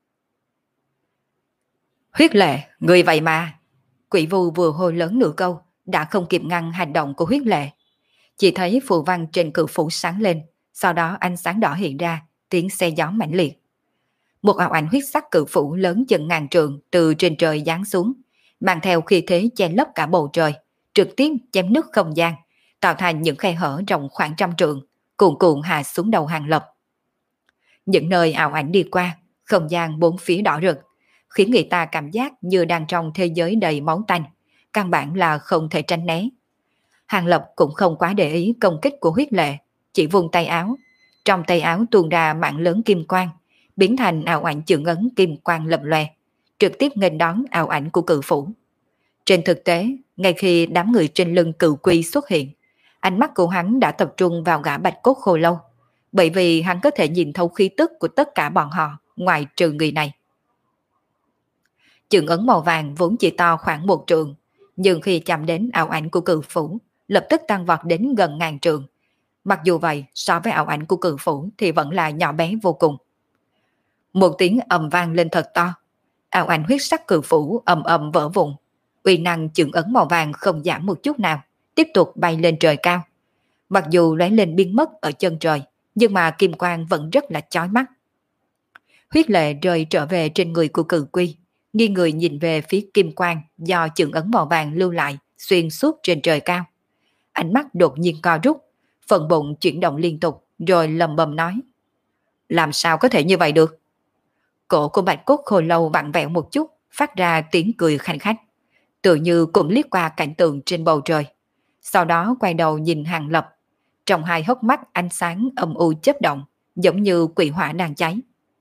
Huyết Lệ, người vậy mà. Quỷ Vu vừa hô lớn nửa câu, đã không kịp ngăn hành động của Huyết Lệ. Chỉ thấy phù văn trên cự phủ sáng lên, sau đó ánh sáng đỏ hiện ra, tiếng xe gió mãnh liệt. Một ảo ảnh huyết sắc cự phủ lớn chừng ngàn trượng từ trên trời giáng xuống, mang theo khí thế che lấp cả bầu trời, trực tiếp chém nứt không gian, tạo thành những khe hở rộng khoảng trăm trượng, cuồn cuộn hạ xuống đầu Hàng Lập. Những nơi ảo ảnh đi qua, không gian bốn phía đỏ rực, khiến người ta cảm giác như đang trong thế giới đầy máu tanh, căn bản là không thể tránh né. Hàng Lập cũng không quá để ý công kích của Huyết Lệ, chỉ vùng tay áo. Trong tay áo tuôn ra mạng lớn kim quang, biến thành ảo ảnh chưởng ấn kim quang lập lòe, trực tiếp nghênh đón ảo ảnh của cự phủ. Trên thực tế, ngay khi đám người trên lưng cự quy xuất hiện, ánh mắt của hắn đã tập trung vào gã bạch cốt khô lâu, bởi vì hắn có thể nhìn thấu khí tức của tất cả bọn họ ngoài trừ người này. Chưởng ấn màu vàng vốn chỉ to khoảng một trượng, nhưng khi chạm đến ảo ảnh của cự phủ, lập tức tăng vọt đến gần ngàn trượng. Mặc dù vậy, so với ảo ảnh của cự phủ thì vẫn là nhỏ bé vô cùng. Một tiếng ầm vang lên thật to, ảo ảnh huyết sắc cự phủ ầm ầm vỡ vụn. Uy năng chưởng ấn màu vàng không giảm một chút nào, tiếp tục bay lên trời cao. Mặc dù lóe lên biến mất ở chân trời, nhưng mà kim quang vẫn rất là chói mắt. Huyết lệ rơi trở về trên người của cự quy, nghiêng người nhìn về phía kim quang do chưởng ấn màu vàng lưu lại xuyên suốt trên trời cao. Ánh mắt đột nhiên co rút, phần bụng chuyển động liên tục, rồi lầm bầm nói: làm sao có thể như vậy được? Cổ của bạch cốt khô lâu vặn vẹo một chút, phát ra tiếng cười khanh khách, tự như cũng liếc qua cảnh tượng trên bầu trời. Sau đó quay đầu nhìn Hàng Lập, trong hai hốc mắt ánh sáng âm u chớp động, giống như quỷ hỏa đang cháy.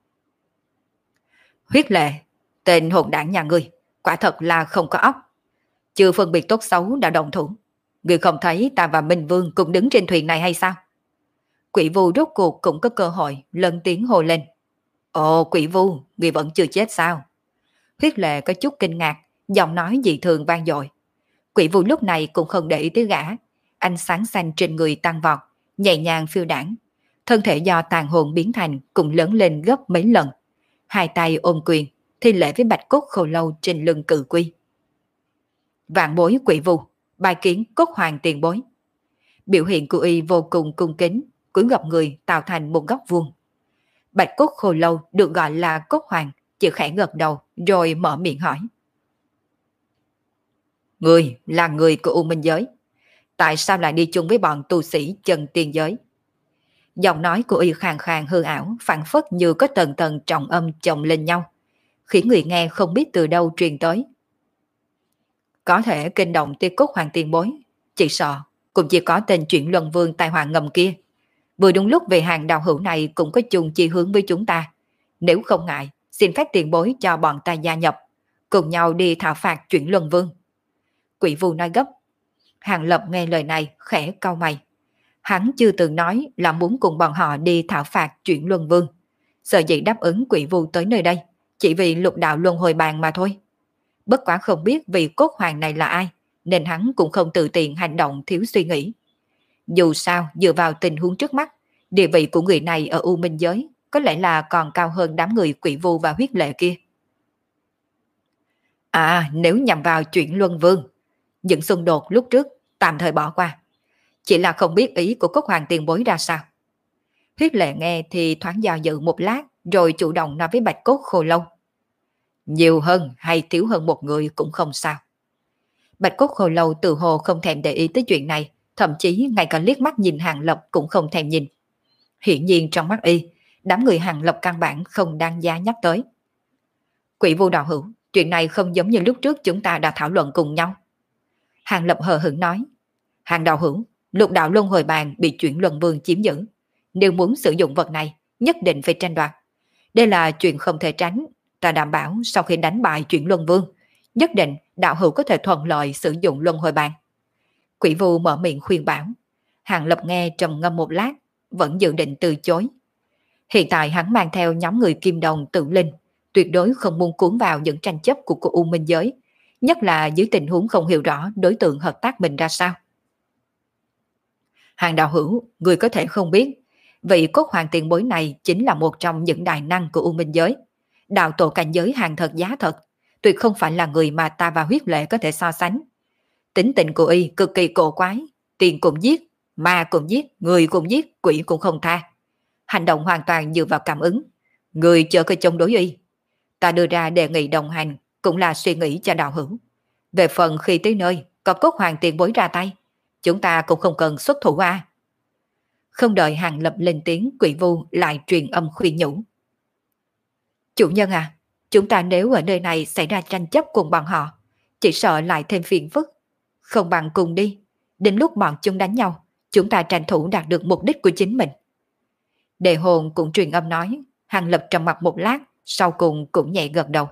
Huyết lệ, tên hồn đảng nhà ngươi, quả thật là không có óc. Chưa phân biệt tốt xấu đã động thủ. Ngươi không thấy ta và Minh Vương cùng đứng trên thuyền này hay sao? Quỷ Vu rốt cuộc cũng có cơ hội lớn tiếng hô lên. Ồ, Quỷ Vu, ngươi vẫn chưa chết sao? Huyết lệ có chút kinh ngạc, giọng nói dị thường vang dội. Quỷ Vu lúc này cũng không để ý tới gã, ánh sáng xanh trên người tăng vọt, nhẹ nhàng phiêu đãng, thân thể do tàn hồn biến thành cũng lớn lên gấp mấy lần, hai tay ôm quyền thi lễ với bạch cốt khô lâu trên lưng cự quy. Vạn bối Quỷ Vu, bài kiến cốt hoàng tiền bối. Biểu hiện của y vô cùng cung kính, cúi gập người tạo thành một góc vuông. Bạch cốt khô lâu được gọi là cốt hoàng, chỉ khẽ gật đầu rồi mở miệng hỏi. Người là người của U Minh Giới, tại sao lại đi chung với bọn tu sĩ chân tiên giới? Giọng nói của y khàn khàn hư ảo, phảng phất như có tầng tầng trọng âm chồng lên nhau, khiến người nghe không biết từ đâu truyền tới. Có thể kinh động tia cốt hoàng tiền bối, chỉ sợ cũng chỉ có tên chuyển luân vương tai họa ngầm kia. Vừa đúng lúc về hàng đạo hữu này cũng có chung chi hướng với chúng ta. Nếu không ngại, xin phép tiền bối cho bọn ta gia nhập, cùng nhau đi thảo phạt chuyển luân vương. Quỷ Vu nói gấp. Hàng Lập nghe lời này khẽ cau mày. Hắn chưa từng nói là muốn cùng bọn họ đi thảo phạt chuyển luân vương. Sợ dĩ đáp ứng Quỷ Vu tới nơi đây chỉ vì lục đạo luân hồi bàn mà thôi. Bất quá không biết vị cốt hoàng này là ai, nên hắn cũng không tự tiện hành động thiếu suy nghĩ. Dù sao, dựa vào tình huống trước mắt, địa vị của người này ở U Minh Giới có lẽ là còn cao hơn đám người Quỷ Vu và huyết lệ kia. À, nếu nhằm vào chuyển luân vương, những xung đột lúc trước tạm thời bỏ qua. Chỉ là không biết ý của cốt hoàng tiền bối ra sao. Huyết lệ nghe thì thoáng dò dự một lát, rồi chủ động nói với bạch cốt khô lâu. Nhiều hơn hay thiếu hơn một người cũng không sao. Bạch cốt khô lâu tự hồ không thèm để ý tới chuyện này, thậm chí ngay cả liếc mắt nhìn Hàng Lập cũng không thèm nhìn. Hiển nhiên trong mắt y, đám người Hàng Lập căn bản không đáng giá nhắc tới. Quỷ Vu đạo hữu, chuyện này không giống như lúc trước chúng ta đã thảo luận cùng nhau. Hàng Lập hờ hững nói. Hàng đạo hữu, lục đạo luân hồi bàn bị chuyển luân vương chiếm giữ. Nếu muốn sử dụng vật này, nhất định phải tranh đoạt. Đây là chuyện không thể tránh. Ta đảm bảo sau khi đánh bại chuyển luân vương, nhất định đạo hữu có thể thuận lợi sử dụng luân hồi bàn. Quỷ Vu mở miệng khuyên bảo. Hàng Lập nghe trầm ngâm một lát, vẫn dự định từ chối. Hiện tại hắn mang theo nhóm người Kim Đồng Tự Linh, tuyệt đối không muốn cuốn vào những tranh chấp của cô U Minh Giới, nhất là dưới tình huống không hiểu rõ đối tượng hợp tác mình ra sao. Hàng đạo hữu, người có thể không biết, vị cốt hoàng tiền bối này chính là một trong những đại năng của U Minh Giới. Đạo tổ cảnh giới hàng thật giá thật, tuyệt không phải là người mà ta và huyết lệ có thể so sánh. Tính tình của y cực kỳ cổ quái, tiền cũng giết, ma cũng giết, người cũng giết, quỷ cũng không tha. Hành động hoàn toàn dựa vào cảm ứng. Người chờ cơ chống đối y. Ta đưa ra đề nghị đồng hành cũng là suy nghĩ cho đạo hữu. Về phần khi tới nơi có cốt hoàng tiền bối ra tay, chúng ta cũng không cần xuất thủ a. Không đợi Hàng Lập lên tiếng, Quỷ Vu lại truyền âm khuyên nhủ. Chủ nhân à, chúng ta nếu ở nơi này xảy ra tranh chấp cùng bọn họ, chỉ sợ lại thêm phiền phức. Không bằng cùng đi, đến lúc bọn chúng đánh nhau, chúng ta tranh thủ đạt được mục đích của chính mình. Đề hồn cũng truyền âm nói, Hàng Lập trầm mặt một lát, sau cùng cũng nhẹ gật đầu.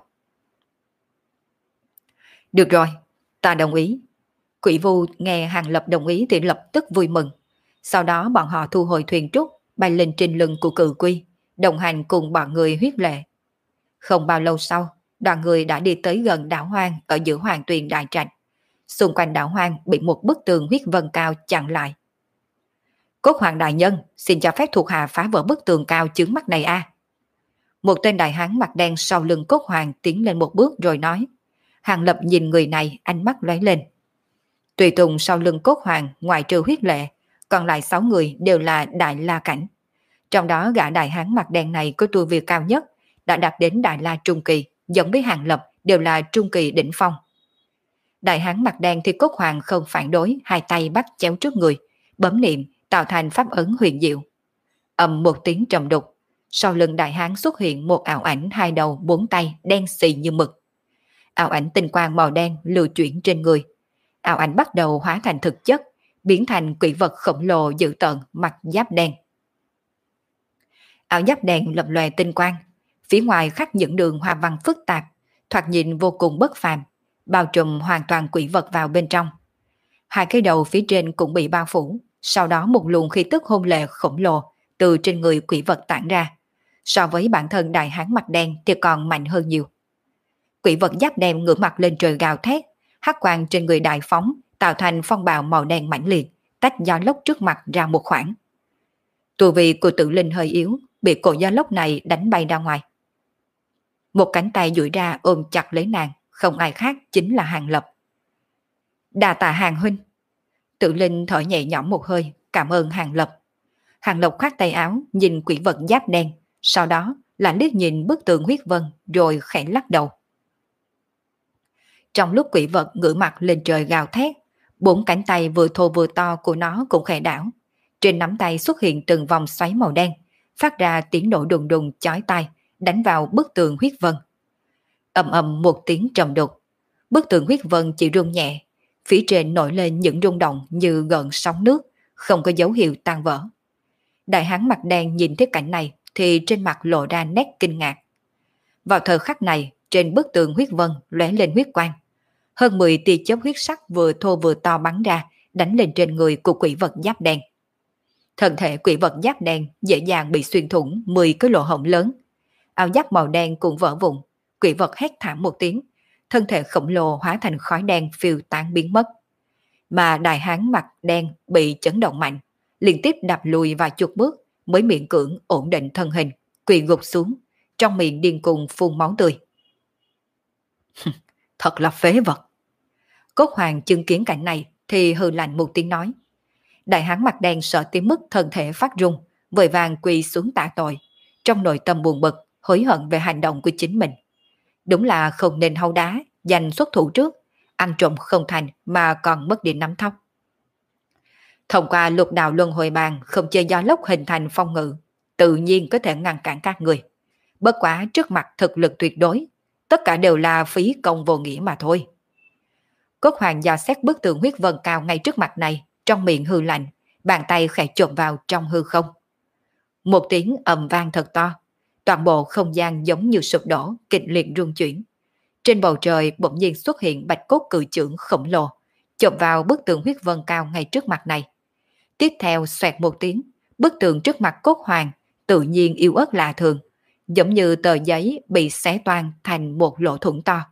Được rồi, ta đồng ý. Quỷ Vu nghe Hàng Lập đồng ý thì lập tức vui mừng. Sau đó bọn họ thu hồi thuyền trúc, bay lên trên lưng của Cự Quy, đồng hành cùng bọn người huyết lệ. Không bao lâu sau, đoàn người đã đi tới gần đảo hoang ở giữa Hoàng Tuyền Đại Trạch. Xung quanh đảo hoang bị một bức tường huyết vân cao chặn lại. Cốt Hoàng đại nhân, xin cho phép thuộc hạ phá vỡ bức tường cao chướng mắt này a. Một tên đại hán mặt đen sau lưng Cốt Hoàng tiến lên một bước rồi nói. Hàng Lập nhìn người này, ánh mắt lóe lên. Tùy tùng sau lưng Cốt Hoàng ngoại trừ huyết lệ, còn lại sáu người đều là đại la cảnh. Trong đó gã đại hán mặt đen này có tu vi cao nhất, đã đạt đến đại la trung kỳ, giống với Hàng Lập đều là trung kỳ đỉnh phong. Đại hán mặt đen thì Cốt Hoàng không phản đối, hai tay bắt chéo trước người, bấm niệm tạo thành pháp ấn huyền diệu. Ầm một tiếng trầm đục, sau lưng đại hán xuất hiện một ảo ảnh hai đầu bốn tay đen xì như mực. Ảo ảnh tinh quang màu đen lưu chuyển trên người. Ảo ảnh bắt đầu hóa thành thực chất, biến thành quỷ vật khổng lồ dữ tợn mặc giáp đen. Ảo giáp đen lập lòe tinh quang, phía ngoài khắc những đường hoa văn phức tạp, thoạt nhìn vô cùng bất phàm, bao trùm hoàn toàn quỷ vật vào bên trong. Hai cái đầu phía trên cũng bị bao phủ, sau đó một luồng khí tức hung lệ khổng lồ từ trên người quỷ vật tản ra. So với bản thân đại hán mặt đen thì còn mạnh hơn nhiều. Quỷ vật giáp đen ngửa mặt lên trời gào thét, hắc quang trên người đại phóng tạo thành phong bạo màu đen mãnh liệt, tách gió lốc trước mặt ra một khoảng. Tu vi của Tự Linh hơi yếu, bị cổ gió lốc này đánh bay ra ngoài. Một cánh tay duỗi ra ôm chặt lấy nàng, không ai khác chính là Hàng Lập. Đà tạ Hàng huynh. Tự Linh thở nhẹ nhõm một hơi, cảm ơn Hàng Lập. Hàng Lập khoát tay áo, nhìn quỷ vật giáp đen, sau đó là liếc nhìn bức tường huyết vân, rồi khẽ lắc đầu. Trong lúc quỷ vật ngửa mặt lên trời gào thét, bốn cánh tay vừa thô vừa to của nó cũng khẽ đảo. Trên nắm tay xuất hiện từng vòng xoáy màu đen, phát ra tiếng nổ đùng đùng chói tai, đánh vào bức tường huyết vân. Ầm ầm một tiếng trầm đục, bức tường huyết vân chỉ rung nhẹ, phía trên nổi lên những rung động như gợn sóng nước, không có dấu hiệu tan vỡ. Đại hán mặt đen nhìn thấy cảnh này thì trên mặt lộ ra nét kinh ngạc. Vào thời khắc này, trên bức tường huyết vân lóe lên huyết quang. Hơn mười tia chớp huyết sắc vừa thô vừa to bắn ra, đánh lên trên người của quỷ vật giáp đen. Thân thể quỷ vật giáp đen dễ dàng bị xuyên thủng mười cái lỗ hổng lớn. Áo giáp màu đen cũng vỡ vụn, quỷ vật hét thảm một tiếng, thân thể khổng lồ hóa thành khói đen phiêu tán biến mất. Mà đại hán mặt đen bị chấn động mạnh, liên tiếp đạp lùi vài chục bước mới miễn cưỡng ổn định thân hình, quỳ gục xuống, trong miệng điên cuồng phun máu tươi. Thật là phế vật. Cốt Hoàng chứng kiến cảnh này thì hừ lạnh một tiếng nói. Đại hán mặt đen sợ tới mức thân thể phát run, vội vàng quỳ xuống tạ tội, trong nội tâm buồn bực, hối hận về hành động của chính mình. Đúng là không nên hâu đá, giành xuất thủ trước, ăn trộm không thành mà còn mất đi nắm thóc. Thông qua lục đạo luân hồi bàn không chơi gió lốc hình thành phong ngự, tự nhiên có thể ngăn cản các người. Bất quá trước mặt thực lực tuyệt đối, tất cả đều là phí công vô nghĩa mà thôi. Cốt Hoàng dò xét bức tường huyết vân cao ngay trước mặt này, trong miệng hư lạnh, bàn tay khẽ chộp vào trong hư không. Một tiếng ầm vang thật to, toàn bộ không gian giống như sụp đổ, kịch liệt rung chuyển. Trên bầu trời bỗng nhiên xuất hiện bạch cốt cự chưởng khổng lồ, chộp vào bức tường huyết vân cao ngay trước mặt này. Tiếp theo xoẹt một tiếng, bức tường trước mặt Cốt Hoàng tự nhiên yếu ớt lạ thường, giống như tờ giấy bị xé toang thành một lỗ thủng to.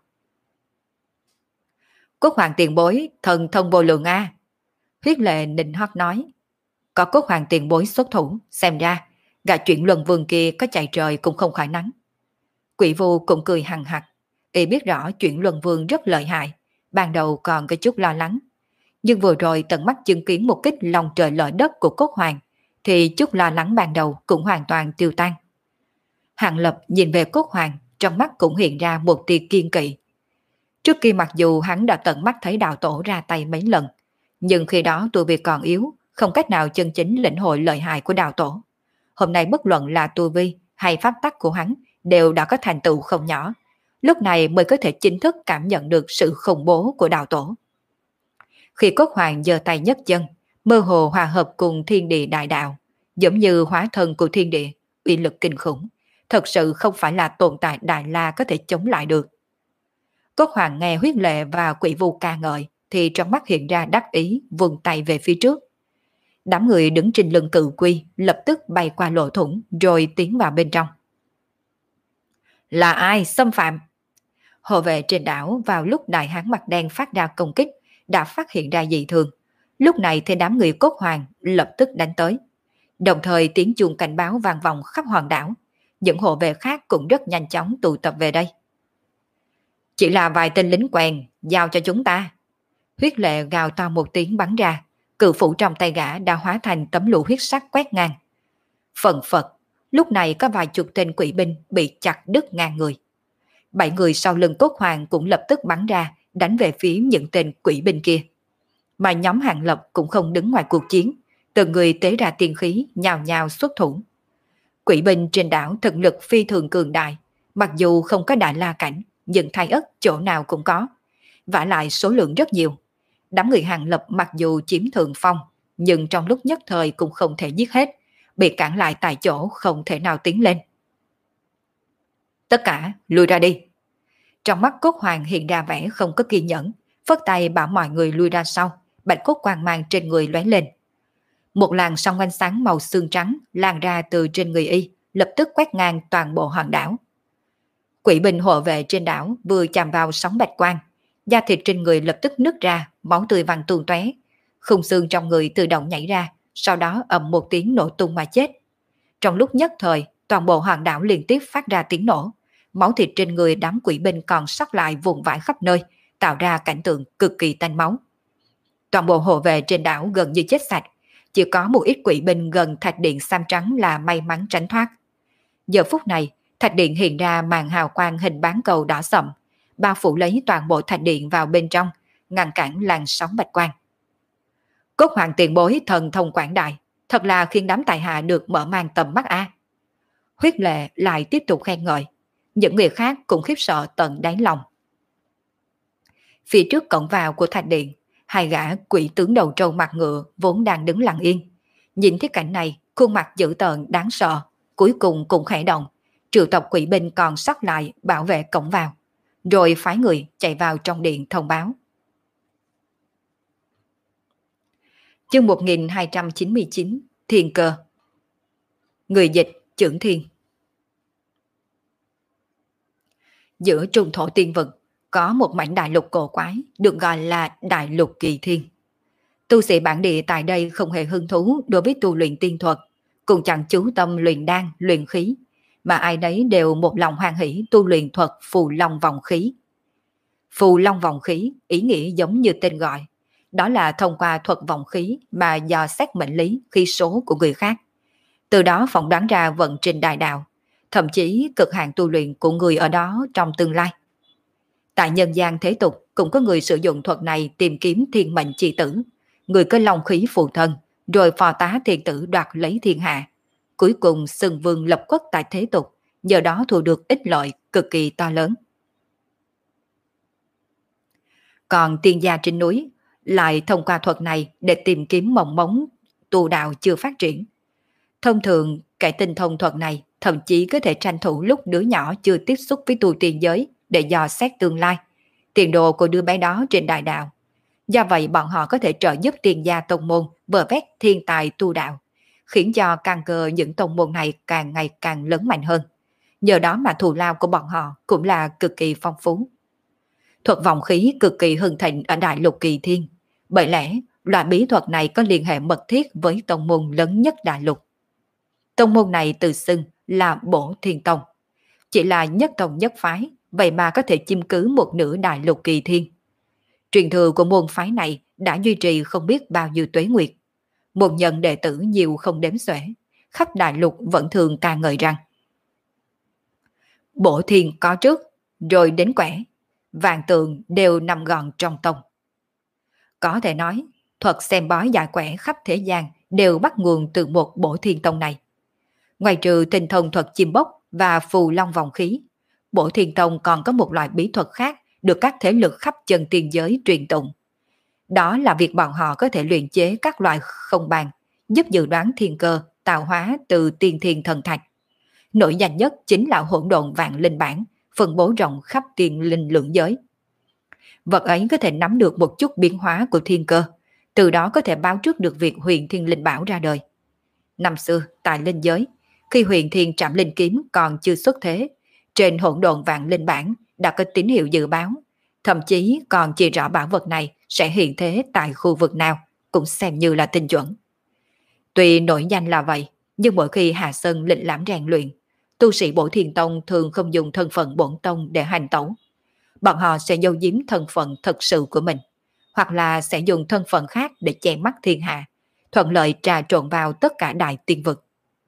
Cốt Hoàng tiền bối, thần thông vô lượng a. Huyết lệ nịnh hót nói. Có Cốt Hoàng tiền bối xuất thủ, xem ra gã chuyện luân vương kia có chạy trời cũng không khỏi nắng. Quỷ Vu cũng cười hằng hặc, y biết rõ chuyện luân vương rất lợi hại, ban đầu còn có chút lo lắng. Nhưng vừa rồi tận mắt chứng kiến một kích lòng trời lở đất của Cốt Hoàng, thì chút lo lắng ban đầu cũng hoàn toàn tiêu tan. Hàng Lập nhìn về Cốt Hoàng, trong mắt cũng hiện ra một tia kiên kỵ. Trước kia mặc dù hắn đã tận mắt thấy đạo tổ ra tay mấy lần, nhưng khi đó tu vi còn yếu, không cách nào chân chính lĩnh hội lợi hại của đạo tổ. Hôm nay bất luận là tu vi hay pháp tắc của hắn đều đã có thành tựu không nhỏ, lúc này mới có thể chính thức cảm nhận được sự khủng bố của đạo tổ. Khi Cốt Hoàng giơ tay nhấc chân, mơ hồ hòa hợp cùng thiên địa đại đạo, giống như hóa thân của thiên địa, uy lực kinh khủng, thật sự không phải là tồn tại Đại La có thể chống lại được. Cốt Hoàng nghe huyết lệ và quỷ vu ca ngợi, thì trong mắt hiện ra đắc ý, vươn tay về phía trước. Đám người đứng trên lưng cự quy lập tức bay qua lỗ thủng rồi tiến vào bên trong. Là ai xâm phạm? Hộ vệ trên đảo vào lúc đại hán mặt đen phát ra công kích đã phát hiện ra dị thường. Lúc này thì đám người Cốt Hoàng lập tức đánh tới. Đồng thời tiếng chuông cảnh báo vang vọng khắp hòn đảo. Những hộ vệ khác cũng rất nhanh chóng tụ tập về đây. Chỉ là vài tên lính quen, giao cho chúng ta. Huyết lệ gào to một tiếng bắn ra, cự phủ trong tay gã đã hóa thành tấm lụa huyết sắc quét ngang. Phần phật, lúc này có vài chục tên quỷ binh bị chặt đứt ngang người. Bảy người sau lưng Cốt Hoàng cũng lập tức bắn ra, đánh về phía những tên quỷ binh kia. Mà nhóm Hàng Lập cũng không đứng ngoài cuộc chiến, từng người tế ra tiên khí, nhào nhào xuất thủ. Quỷ binh trên đảo thực lực phi thường cường đại, mặc dù không có đại la cảnh, nhưng thay ất chỗ nào cũng có. Vả lại số lượng rất nhiều. Đám người Hàng Lập mặc dù chiếm thượng phong, nhưng trong lúc nhất thời cũng không thể giết hết, bị cản lại tại chỗ không thể nào tiến lên. Tất cả lùi ra đi. Trong mắt Cốt Hoàng hiện ra vẻ không có kiên nhẫn, phất tay bảo mọi người lui ra sau, bạch cốt quang mang trên người lóe lên. Một làn sóng ánh sáng màu xương trắng lan ra từ trên người y, lập tức quét ngang toàn bộ hòn đảo. Quỷ binh hộ vệ trên đảo vừa chạm vào sóng bạch quang, da thịt trên người lập tức nứt ra, máu tươi văng tuôn tóe, khung xương trong người tự động nhảy ra, sau đó ầm một tiếng nổ tung mà chết. Trong lúc nhất thời, toàn bộ hòn đảo liên tiếp phát ra tiếng nổ, máu thịt trên người đám quỷ binh còn sót lại vụn vãi khắp nơi, tạo ra cảnh tượng cực kỳ tanh máu. Toàn bộ hộ vệ trên đảo gần như chết sạch, chỉ có một ít quỷ binh gần thạch điện xám trắng là may mắn tránh thoát. Giờ phút này, thạch điện hiện ra màn hào quang hình bán cầu đỏ sậm, bao phủ lấy toàn bộ thạch điện vào bên trong, ngăn cản làn sóng bạch quang. Cốt Hoàng tiền bối thần thông quảng đại, thật là khiến đám tài hạ được mở mang tầm mắt a. Huyết lệ lại tiếp tục khen ngợi, những người khác cũng khiếp sợ tận đáy lòng. Phía trước cổng vào của thạch điện, hai gã quỷ tướng đầu trâu mặt ngựa vốn đang đứng lặng yên. Nhìn thấy cảnh này, khuôn mặt dữ tợn đáng sợ, cuối cùng cũng khẽ động, triệu tập quỷ binh còn sót lại bảo vệ cổng vào, rồi phái người chạy vào trong điện thông báo. Chương một nghìn hai trăm chín mươi chín, Thiên Cơ. Người dịch Chưởng Thiên. Giữa trung thổ tiên vực có một mảnh đại lục cổ quái được gọi là Đại Lục Kỳ Thiên. Tu sĩ bản địa tại đây không hề hứng thú đối với tu luyện tiên thuật, cũng chẳng chú tâm luyện đan, luyện khí, mà ai nấy đều một lòng hoan hỷ tu luyện thuật Phù Long Vòng Khí. Phù Long Vòng Khí ý nghĩa giống như tên gọi, đó là thông qua thuật vòng khí mà dò xét mệnh lý, khí số của người khác, từ đó phỏng đoán ra vận trình đại đạo, thậm chí cực hạn tu luyện của người ở đó trong tương lai. Tại nhân gian thế tục cũng có người sử dụng thuật này tìm kiếm thiên mệnh chi tử, người có long khí phụ thân, rồi phò tá thiên tử đoạt lấy thiên hạ, cuối cùng xưng vương lập quốc tại thế tục, nhờ đó thu được ích lợi cực kỳ to lớn. Còn tiên gia trên núi lại thông qua thuật này để tìm kiếm mộng mống tu đạo chưa phát triển. Thông thường, kẻ tinh thông thuật này thậm chí có thể tranh thủ lúc đứa nhỏ chưa tiếp xúc với tu tiên giới để dò xét tương lai, tiền đồ của đứa bé đó trên đại đạo. Do vậy bọn họ có thể trợ giúp tiên gia tông môn vơ vét thiên tài tu đạo, khiến cho căn cơ những tông môn này càng ngày càng lớn mạnh hơn. Nhờ đó mà thù lao của bọn họ cũng là cực kỳ phong phú. Thuật vòng khí cực kỳ hưng thịnh ở Đại Lục Kỳ Thiên, bởi lẽ loại bí thuật này có liên hệ mật thiết với tông môn lớn nhất đại lục. Tông môn này tự xưng là Bổ Thiên Tông, chỉ là nhất tông nhất phái, vậy mà có thể chiếm cứ một nửa Đại Lục Kỳ Thiên. Truyền thừa của môn phái này đã duy trì không biết bao nhiêu tuế nguyệt, một nhận đệ tử nhiều không đếm xuể, khắp đại lục vẫn thường ca ngợi rằng Bổ Thiên có trước, rồi đến quẻ, vạn tượng đều nằm gọn trong tông. Có thể nói, thuật xem bói giải quẻ khắp thế gian đều bắt nguồn từ một Bổ Thiên Tông này. Ngoài trừ tinh thông thuật chim bốc và Phù Long Vòng Khí, Bổ Thiên Tông còn có một loại bí thuật khác được các thế lực khắp chân tiên giới truyền tụng. Đó là việc bọn họ có thể luyện chế các loại không bàn, giúp dự đoán thiên cơ, tạo hóa từ tiên thiên thần thạch. Nổi danh nhất chính là hỗn độn vạn linh bản, phân bố rộng khắp tiên linh lượng giới. Vật ấy có thể nắm được một chút biến hóa của thiên cơ, từ đó có thể báo trước được việc huyền thiên linh bảo ra đời. Năm xưa, tại linh giới, khi huyền thiên trảm linh kiếm còn chưa xuất thế, trên hỗn độn vạn linh bản đã có tín hiệu dự báo, thậm chí còn chỉ rõ bảo vật này sẽ hiện thế tại khu vực nào, cũng xem như là tinh chuẩn. Tuy nổi danh là vậy, nhưng mỗi khi hạ sơn lịch lãm rèn luyện, tu sĩ Bổ Thiên Tông thường không dùng thân phận bổn tông để hành tẩu. Bọn họ sẽ giấu giếm thân phận thật sự của mình, hoặc là sẽ dùng thân phận khác để che mắt thiên hạ, thuận lợi trà trộn vào tất cả đại tiên vực.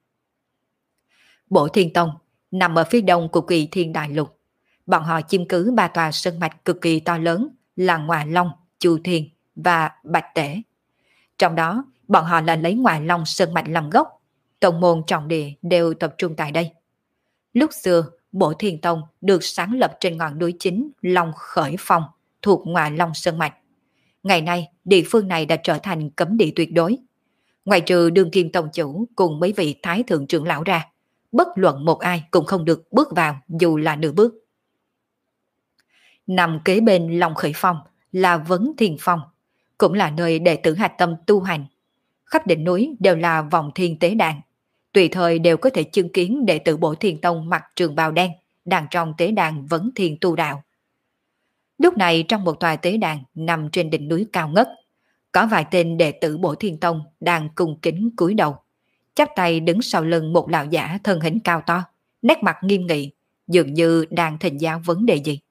Bổ Thiên Tông nằm ở phía đông của Kỳ Thiên Đại Lục. Bọn họ chiếm cứ ba tòa sơn mạch cực kỳ to lớn là Ngoại Long, Chu Thiên và Bạch Tể. Trong đó, bọn họ là lấy Ngoại Long sơn mạch làm gốc, tông môn trọng địa đều tập trung tại đây. Lúc xưa, Bổ Thiên Tông được sáng lập trên ngọn núi chính Long Khởi Phong thuộc Ngoại Long sơn mạch. Ngày nay, địa phương này đã trở thành cấm địa tuyệt đối. Ngoài trừ Đương Kim Tông chủ cùng mấy vị thái thượng trưởng lão ra, bất luận một ai cũng không được bước vào dù là nửa bước. Nằm kế bên Long Khởi Phong là Vấn Thiên Phong, cũng là nơi đệ tử hạch tâm tu hành. Khắp đỉnh núi đều là vòng thiên tế đàn, tùy thời đều có thể chứng kiến đệ tử Bổ Thiên Tông mặc trường bào đen đang trong tế đàn Vấn Thiên tu đạo. Lúc này trong một tòa tế đàn nằm trên đỉnh núi cao ngất, có vài tên đệ tử Bổ Thiên Tông đang cung kính cúi đầu, chắp tay đứng sau lưng một lão giả thân hình cao to, nét mặt nghiêm nghị, dường như đang thỉnh giáo vấn đề gì.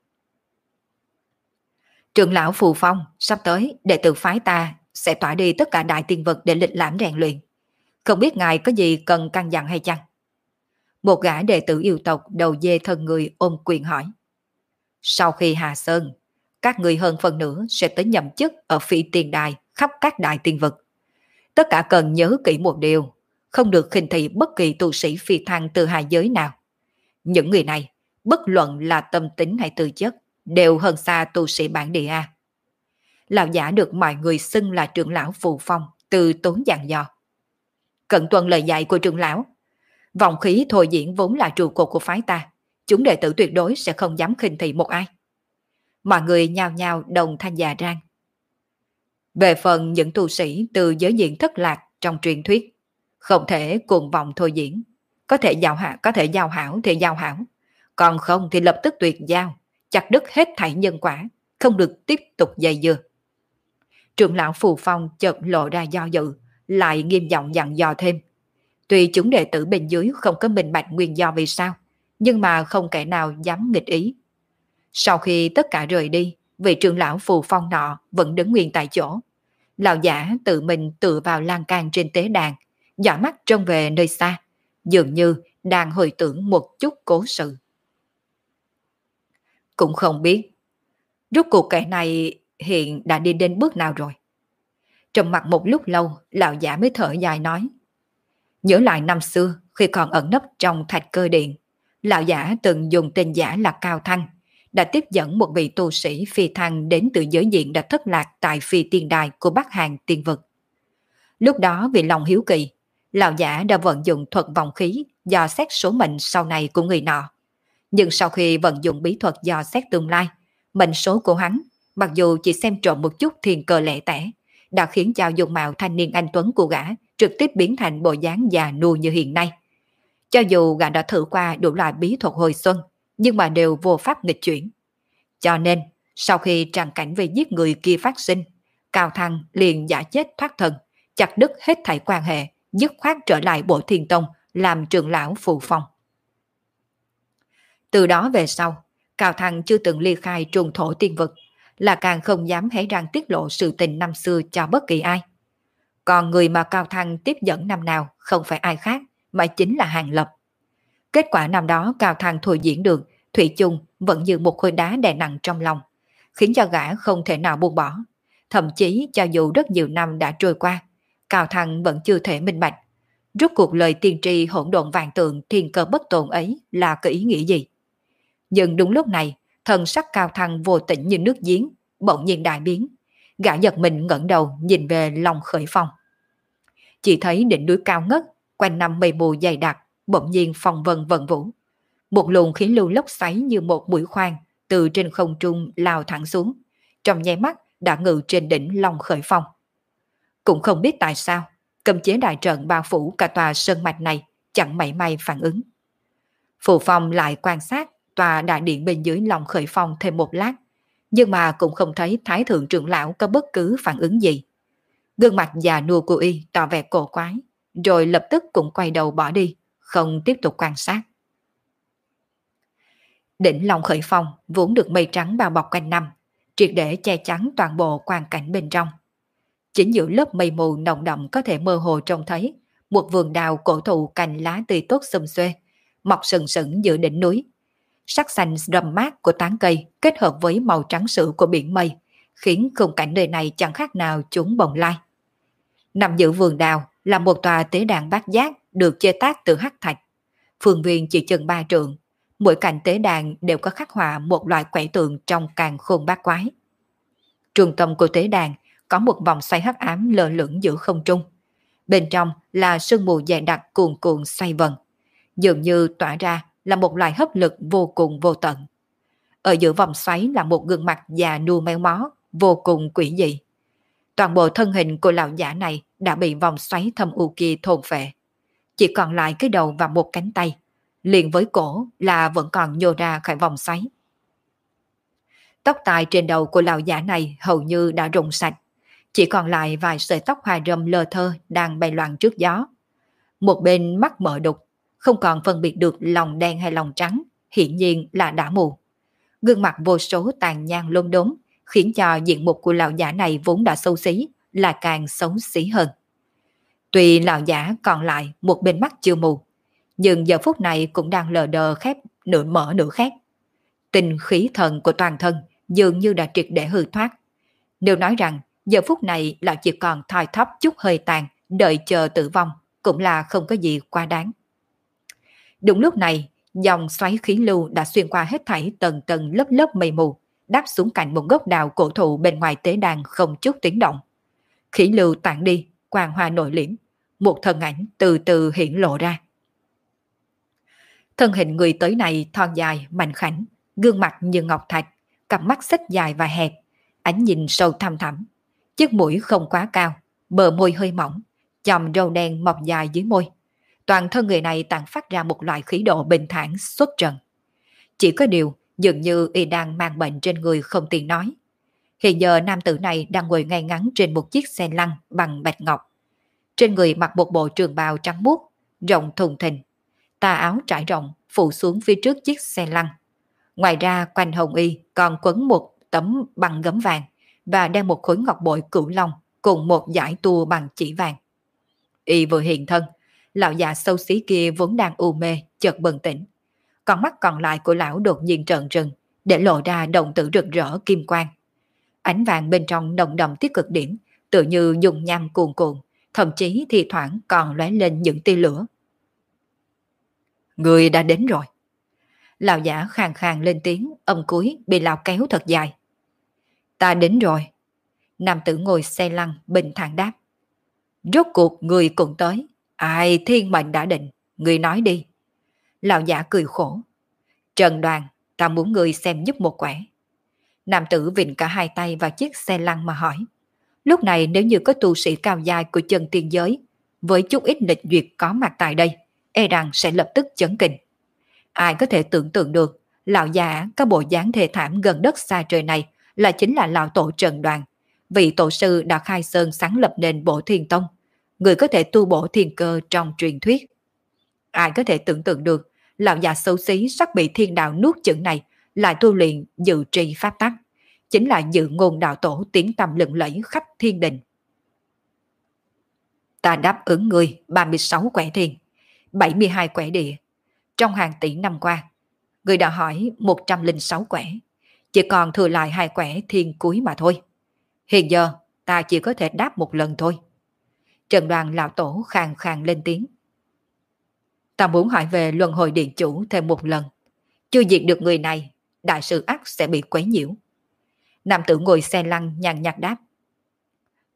Trưởng lão Phù Phong, sắp tới đệ tử phái ta sẽ tỏa đi tất cả đại tiên vật để lịch lãm rèn luyện. Không biết ngài có gì cần căn dặn hay chăng? Một gã đệ tử yêu tộc đầu dê thân người ôm quyền hỏi. Sau khi hạ sơn, các người hơn phần nữa sẽ tới nhậm chức ở phi tiền đài khắp các đại tiên vực. Tất cả cần nhớ kỹ một điều, không được khinh thị bất kỳ tu sĩ phi thăng từ hai giới nào. Những người này, bất luận là tâm tính hay tư chất, đều hơn xa tu sĩ bản địa A. Lão giả được mọi người xưng là trưởng lão Phù Phong, từ tốn dặn dò. Cận tuân lời dạy của trưởng lão, vòng khí thôi diễn vốn là trụ cột của phái ta, chúng đệ tử tuyệt đối sẽ không dám khinh thị một ai. Mọi người nhao nhao đồng thanh già rang. Về phần những tu sĩ từ giới diện thất lạc trong truyền thuyết, không thể cuồng vọng thôi diễn, có thể giao hạ, có thể giao hảo thì giao hảo, còn không thì lập tức tuyệt giao, chặt đứt hết thảy nhân quả, không được tiếp tục dây dưa. Trưởng lão Phù Phong chợt lộ ra do dự, lại nghiêm giọng dặn dò thêm. Tuy chúng đệ tử bên dưới không có minh bạch nguyên do vì sao, nhưng mà không kẻ nào dám nghịch ý. Sau khi tất cả rời đi, vị trưởng lão Phù Phong nọ vẫn đứng nguyên tại chỗ. Lão giả tự mình tựa vào lan can trên tế đàn, dõi mắt trông về nơi xa, dường như đang hồi tưởng một chút cố sự. Cũng không biết, rốt cuộc kẻ này hiện đã đi đến bước nào rồi. Trầm mặc một lúc lâu, lão giả mới thở dài nói. Nhớ lại năm xưa, khi còn ẩn nấp trong thạch cơ điện, lão giả từng dùng tên giả là Cao Thăng, đã tiếp dẫn một vị tu sĩ phi thăng đến từ giới diện đã thất lạc tại phi tiên đài của Bắc Hàn tiên vực. Lúc đó vì lòng hiếu kỳ, lão giả đã vận dụng thuật vòng khí dò xét số mệnh sau này của người nọ. Nhưng sau khi vận dụng bí thuật dò xét tương lai, mệnh số của hắn, mặc dù chỉ xem trộm một chút thiên cơ lẻ tẻ, đã khiến cho dung mạo thanh niên anh tuấn của gã trực tiếp biến thành bộ dáng già nua như hiện nay. Cho dù gã đã thử qua đủ loại bí thuật hồi xuân, nhưng mà đều vô pháp nghịch chuyển. Cho nên, sau khi tràng cảnh về giết người kia phát sinh, Cao Thăng liền giả chết thoát thân, chặt đứt hết thảy quan hệ, dứt khoát trở lại Bổ Thiên Tông làm trưởng lão Phù Phong. Từ đó về sau, Cao Thăng chưa từng ly khai trùng thổ tiên vực, là càng không dám hé răng tiết lộ sự tình năm xưa cho bất kỳ ai. Còn người mà Cao Thăng tiếp dẫn năm nào không phải ai khác, mà chính là Hàng Lập. Kết quả năm đó Cao Thăng thôi diễn được, thủy chung vẫn như một khối đá đè nặng trong lòng, khiến cho gã không thể nào buông bỏ. Thậm chí cho dù rất nhiều năm đã trôi qua, Cao Thăng vẫn chưa thể minh bạch. Rốt cuộc lời tiên tri hỗn độn vạn tượng thiên cơ bất tồn ấy là cái ý nghĩa gì? Nhưng đúng lúc này, thần sắc Cao Thăng vô tĩnh như nước giếng, bỗng nhiên đại biến. Gã giật mình ngẩng đầu nhìn về Long Khởi Phong. Chỉ thấy đỉnh núi cao ngất, quanh năm mây mù dày đặc, bỗng nhiên phong vân vận vũ. Một luồng khí lưu lốc xoáy như một mũi khoan từ trên không trung lao thẳng xuống, trong nháy mắt đã ngự trên đỉnh Long Khởi Phong. Cũng không biết tại sao, cấm chế đại trận bao phủ cả tòa sơn mạch này chẳng mảy may phản ứng. Phù Phong lại quan sát tòa đại điện bên dưới Long Khởi Phong thêm một lát, nhưng mà cũng không thấy Thái Thượng trưởng lão có bất cứ phản ứng gì. Gương mặt già nua của y tỏ vẻ cổ quái, rồi lập tức cũng quay đầu bỏ đi, không tiếp tục quan sát. Đỉnh Long Khởi Phong vốn được mây trắng bao bọc quanh năm, triệt để che chắn toàn bộ quang cảnh bên trong. Chính giữa lớp mây mù nồng đậm có thể mơ hồ trông thấy một vườn đào cổ thụ cành lá tươi tốt xum xuê, mọc sừng sững giữa đỉnh núi. Sắc xanh rậm mát của tán cây kết hợp với màu trắng sữa của biển mây, khiến khung cảnh nơi này chẳng khác nào chúng bồng lai. Nằm giữa vườn đào là một tòa tế đàn bát giác được chế tác từ hắc thạch. Phương viên chỉ chừng ba trượng, mỗi cạnh tế đàn đều có khắc họa một loại quẻ tượng trong càn khôn bát quái. Trung tâm của tế đàn có một vòng xoay hắc ám lơ lửng giữa không trung. Bên trong là sương mù dày đặc cuồn cuộn xoay vần, dường như tỏa ra là một loại hấp lực vô cùng vô tận. Ở giữa vòng xoáy là một gương mặt già nua méo mó, vô cùng quỷ dị. Toàn bộ thân hình của lão giả này đã bị vòng xoáy thâm u kia thôn phệ. Chỉ còn lại cái đầu và một cánh tay, liền với cổ là vẫn còn nhô ra khỏi vòng xoáy. Tóc tai trên đầu của lão giả này hầu như đã rụng sạch, chỉ còn lại vài sợi tóc hoa râm lơ thơ đang bay loạn trước gió. Một bên mắt mở đục, không còn phân biệt được lòng đen hay lòng trắng, hiển nhiên là đã mù. Gương mặt vô số tàn nhang lốm đốm, khiến cho diện mục của lão giả này vốn đã xấu xí, là càng xấu xí hơn. Tuy lão giả còn lại một bên mắt chưa mù, nhưng giờ phút này cũng đang lờ đờ khép nửa mở nửa khép. Tinh khí thần của toàn thân dường như đã triệt để hư thoát. Nếu nói rằng giờ phút này lão chỉ còn thoi thóp chút hơi tàn, đợi chờ tử vong, cũng là không có gì quá đáng. Đúng lúc này, dòng xoáy khí lưu đã xuyên qua hết thảy tầng tầng lớp lớp mây mù, đáp xuống cạnh một gốc đào cổ thụ bên ngoài tế đàn không chút tiếng động. Khí lưu tản đi, quang hoa nội liễm, một thân ảnh từ từ hiển lộ ra. Thân hình người tới này thon dài, mảnh khảnh, gương mặt như ngọc thạch, cặp mắt xích dài và hẹp, ánh nhìn sâu thăm thẳm, chiếc mũi không quá cao, bờ môi hơi mỏng, chòm râu đen mọc dài dưới môi. Toàn thân người này tản phát ra một loại khí độ bình thản xuất trần. Chỉ có điều, dường như y đang mang bệnh trên người không tiện nói. Hiện giờ nam tử này đang ngồi ngay ngắn trên một chiếc xe lăn bằng bạch ngọc. Trên người mặc một bộ trường bào trắng muốt, rộng thùng thình. Tà áo trải rộng phủ xuống phía trước chiếc xe lăn. Ngoài ra quanh hồng y còn quấn một tấm bằng gấm vàng và đeo một khối ngọc bội cửu long cùng một dải tua bằng chỉ vàng. Y vừa hiện thân, lão già xấu xí kia vốn đang u mê chợt bừng tỉnh. Con mắt còn lại của lão đột nhiên trợn trừng, để lộ ra đồng tử rực rỡ kim quang. Ánh vàng bên trong nồng đậm tiết cực điểm, tự như dùng nham cuồn cuộn, thậm chí thì thoảng còn lóe lên những tia lửa. Người đã đến rồi. Lão giả khàn khàn lên tiếng, âm cuối bị lão kéo thật dài. Ta đến rồi. Nam tử ngồi xe lăn bình thản đáp. Rốt cuộc người cũng tới. Ai thiên mệnh đã định, người nói đi. Lão giả cười khổ. Trần Đoàn, ta muốn người xem giúp một quẻ. Nam tử vịn cả hai tay vào chiếc xe lăn mà hỏi. Lúc này nếu như có tu sĩ cao giai của chân tiên giới, với chút ít lịch duyệt có mặt tại đây, e rằng sẽ lập tức chấn kinh. Ai có thể tưởng tượng được, lão già có bộ dáng thê thảm gần đất xa trời này là chính là lão tổ Trần Đoàn, vị tổ sư đã khai sơn sáng lập nên Bổ Thiên Tông, người có thể tu bổ thiên cơ trong truyền thuyết. Ai có thể tưởng tượng được, lão già xấu xí sắp bị thiên đạo nuốt chửng này lại tu luyện dự trì pháp tắc, chính là dự ngôn đạo tổ tiếng tăm lừng lẫy khắp thiên đình. Ta đáp ứng người ba mươi sáu quẻ thiên, bảy mươi hai quẻ địa. Trong hàng tỷ năm qua, người đã hỏi một trăm lẻ sáu quẻ, chỉ còn thừa lại hai quẻ thiên cuối mà thôi. Hiện giờ ta chỉ có thể đáp một lần thôi. Trần Đoàn lão tổ khàn khàn lên tiếng. Ta muốn hỏi về luân hồi điện chủ thêm một lần. Chưa diệt được người này, đại sự ắt sẽ bị quấy nhiễu. Nam tử ngồi xe lăn nhàn nhạt đáp.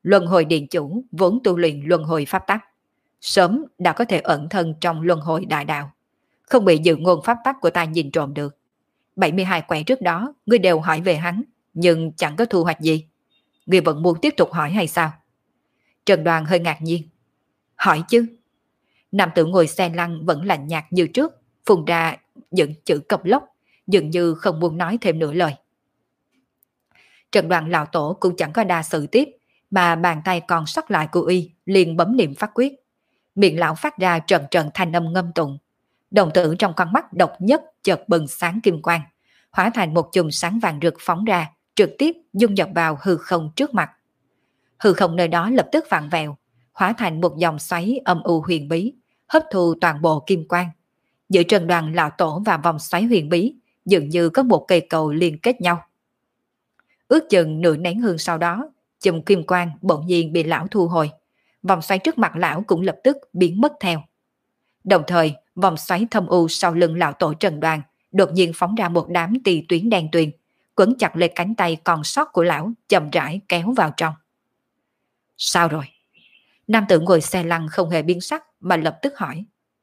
Luân hồi điện chủ vốn tu luyện luân hồi pháp tắc, sớm đã có thể ẩn thân trong luân hồi đại đạo, không bị dự ngôn pháp tắc của ta nhìn trộm được. bảy mươi hai quẻ trước đó, ngươi đều hỏi về hắn, nhưng chẳng có thu hoạch gì. Ngươi vẫn muốn tiếp tục hỏi hay sao? Trần Đoàn hơi ngạc nhiên. Hỏi chứ. Nam tử ngồi xe lăn vẫn lạnh nhạt như trước, phun ra những chữ cộc lốc, dường như không muốn nói thêm nửa lời. Trần Đoàn lão tổ cũng chẳng có đa sự tiếp, mà bàn tay còn sót lại của y liền bấm niệm phát quyết. Miệng lão phát ra trần trần thanh âm ngâm tụng. Đồng tử trong con mắt độc nhất chợt bừng sáng kim quang, hóa thành một chùm sáng vàng rực phóng ra, trực tiếp dung nhập vào hư không trước mặt. Hư không nơi đó lập tức vặn vẹo, hóa thành một dòng xoáy âm u huyền bí, hấp thu toàn bộ kim quang. Giữa Trần Đoàn lão tổ và vòng xoáy huyền bí, dường như có một cây cầu liên kết nhau. Ước chừng nửa nén hương sau đó, chùm kim quang bỗng nhiên bị lão thu hồi, vòng xoáy trước mặt lão cũng lập tức biến mất theo. Đồng thời, vòng xoáy thâm u sau lưng lão tổ Trần Đoàn đột nhiên phóng ra một đám tì tuyến đen tuyền, quấn chặt lên cánh tay còn sót của lão, chậm rãi kéo vào trong. Sao rồi? Nam tử ngồi xe lăn không hề biến sắc mà lập tức hỏi.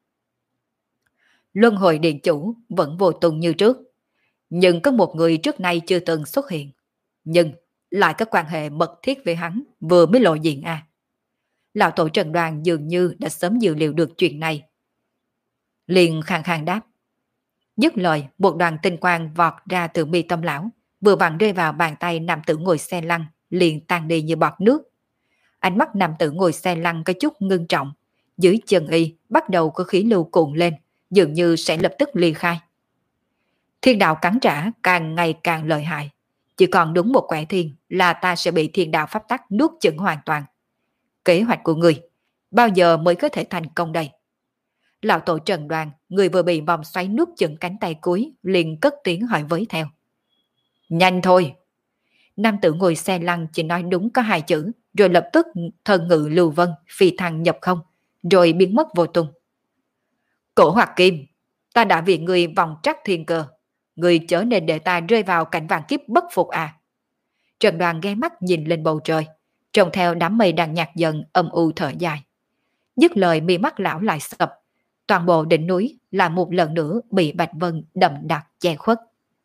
Luân hồi điện chủ vẫn vô tung như trước, nhưng có một người trước nay chưa từng xuất hiện, nhưng lại có quan hệ mật thiết với hắn vừa mới lộ diện à. Lão tổ Trần Đoàn dường như đã sớm dự liệu được chuyện này, liền khàn khàn đáp. Dứt lời, một đoàn tinh quang vọt ra từ mi tâm lão, vừa vặn rơi vào bàn tay nam tử ngồi xe lăn, liền tan đi như bọt nước. Ánh mắt nam tử ngồi xe lăn có chút ngưng trọng, dưới chân y bắt đầu có khí lưu cuộn lên, dường như sẽ lập tức ly khai. Thiên đạo cắn trả càng ngày càng lợi hại, chỉ còn đúng một quẻ thiên là ta sẽ bị thiên đạo pháp tắc nuốt chửng hoàn toàn. Kế hoạch của người bao giờ mới có thể thành công đây? Lão tổ Trần Đoàn, người vừa bị vòng xoáy nuốt chửng cánh tay cuối, liền cất tiếng hỏi với theo. Nhanh thôi! Nam tử ngồi xe lăn chỉ nói đúng có hai chữ, rồi lập tức thần ngự lưu vân, phi thăng nhập không, rồi biến mất vô tung. Cổ Hoặc Kim, ta đã vì người vòng trắc thiên cơ, người chớ nên để ta rơi vào cảnh vàng kiếp bất phục à. Trần Đoàn ghé mắt nhìn lên bầu trời, trông theo đám mây đang nhạt dần, âm u thở dài. Dứt lời mi mắt lão lại sập, toàn bộ đỉnh núi là một lần nữa bị bạch vân đậm đặc che khuất.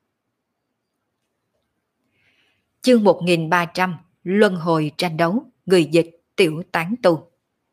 Chương một nghìn ba trăm, Luân hồi tranh đấu, người dịch Tiểu Tán Tu.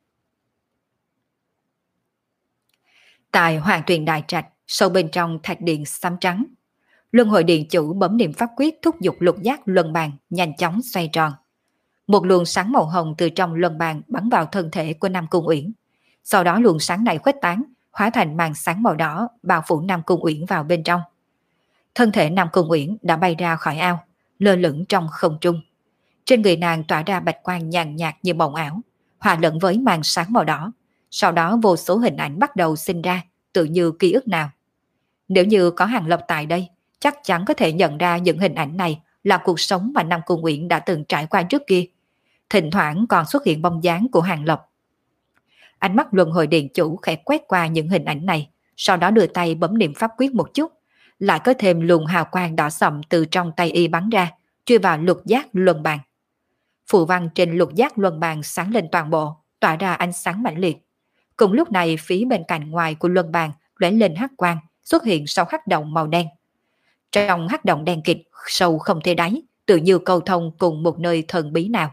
Tại Hoàng Tuyền Đại Trạch, sâu bên trong thạch điện xám trắng, Luân hồi điện chủ bấm niệm pháp quyết thúc giục lục giác luân bàn nhanh chóng xoay tròn. Một luồng sáng màu hồng từ trong luân bàn bắn vào thân thể của Nam Cung Uyển. Sau đó luồng sáng này khuếch tán, hóa thành màn sáng màu đỏ bao phủ Nam Cung Uyển vào bên trong. Thân thể Nam Cung Uyển đã bay ra khỏi ao, lơ lửng trong không trung. Trên người nàng tỏa ra bạch quang nhàn nhạt như mộng ảo, hòa lẫn với màn sáng màu đỏ. Sau đó vô số hình ảnh bắt đầu sinh ra, tự như ký ức nào. Nếu như có Hàng Lập tại đây, chắc chắn có thể nhận ra những hình ảnh này là cuộc sống mà Nam Cung Uyển đã từng trải qua trước kia. Thỉnh thoảng còn xuất hiện bóng dáng của Hàng Lập. Ánh mắt luân hồi điện chủ khẽ quét qua những hình ảnh này, sau đó đưa tay bấm niệm pháp quyết một chút, lại có thêm luồng hào quang đỏ sậm từ trong tay y bắn ra, chui vào lục giác luân bàn. Phù văn trên lục giác luân bàn sáng lên toàn bộ, tỏa ra ánh sáng mãnh liệt. Cùng lúc này, phía bên cạnh ngoài của luân bàn lóe lên hắc quang, xuất hiện sau hắc động màu đen. Trong hắc động đen kịt, sâu không thể đáy, tự như cầu thông cùng một nơi thần bí nào.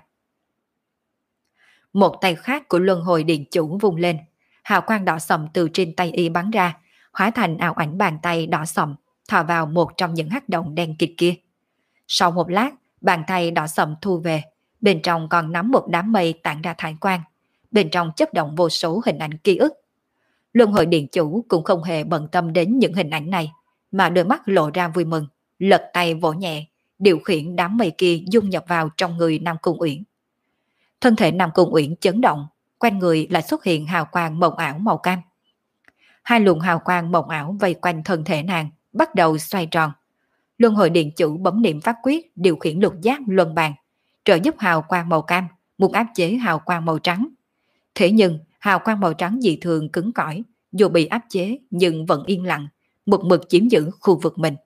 Một tay khác của luân hồi điện chủ vung lên, hào quang đỏ sậm từ trên tay y bắn ra, hóa thành ảo ảnh bàn tay đỏ sậm, thò vào một trong những hắc động đen kịt kia. Sau một lát, bàn tay đỏ sậm thu về, bên trong còn nắm một đám mây tản ra thải quang, bên trong chấp động vô số hình ảnh ký ức. Luân hồi điện chủ cũng không hề bận tâm đến những hình ảnh này, mà đôi mắt lộ ra vui mừng, lật tay vỗ nhẹ, điều khiển đám mây kia dung nhập vào trong người Nam Cung Uyển. Thân thể Nam Cung Uyển chấn động, quanh người lại xuất hiện hào quang mộng ảo màu cam. Hai luồng hào quang mộng ảo vây quanh thân thể nàng, bắt đầu xoay tròn. Luân hồi điện chủ bấm niệm pháp quyết điều khiển lục giác luân bàn, trợ giúp hào quang màu cam, muốn áp chế hào quang màu trắng. Thế nhưng hào quang màu trắng dị thường cứng cỏi, dù bị áp chế nhưng vẫn yên lặng, một mực chiếm giữ khu vực mình.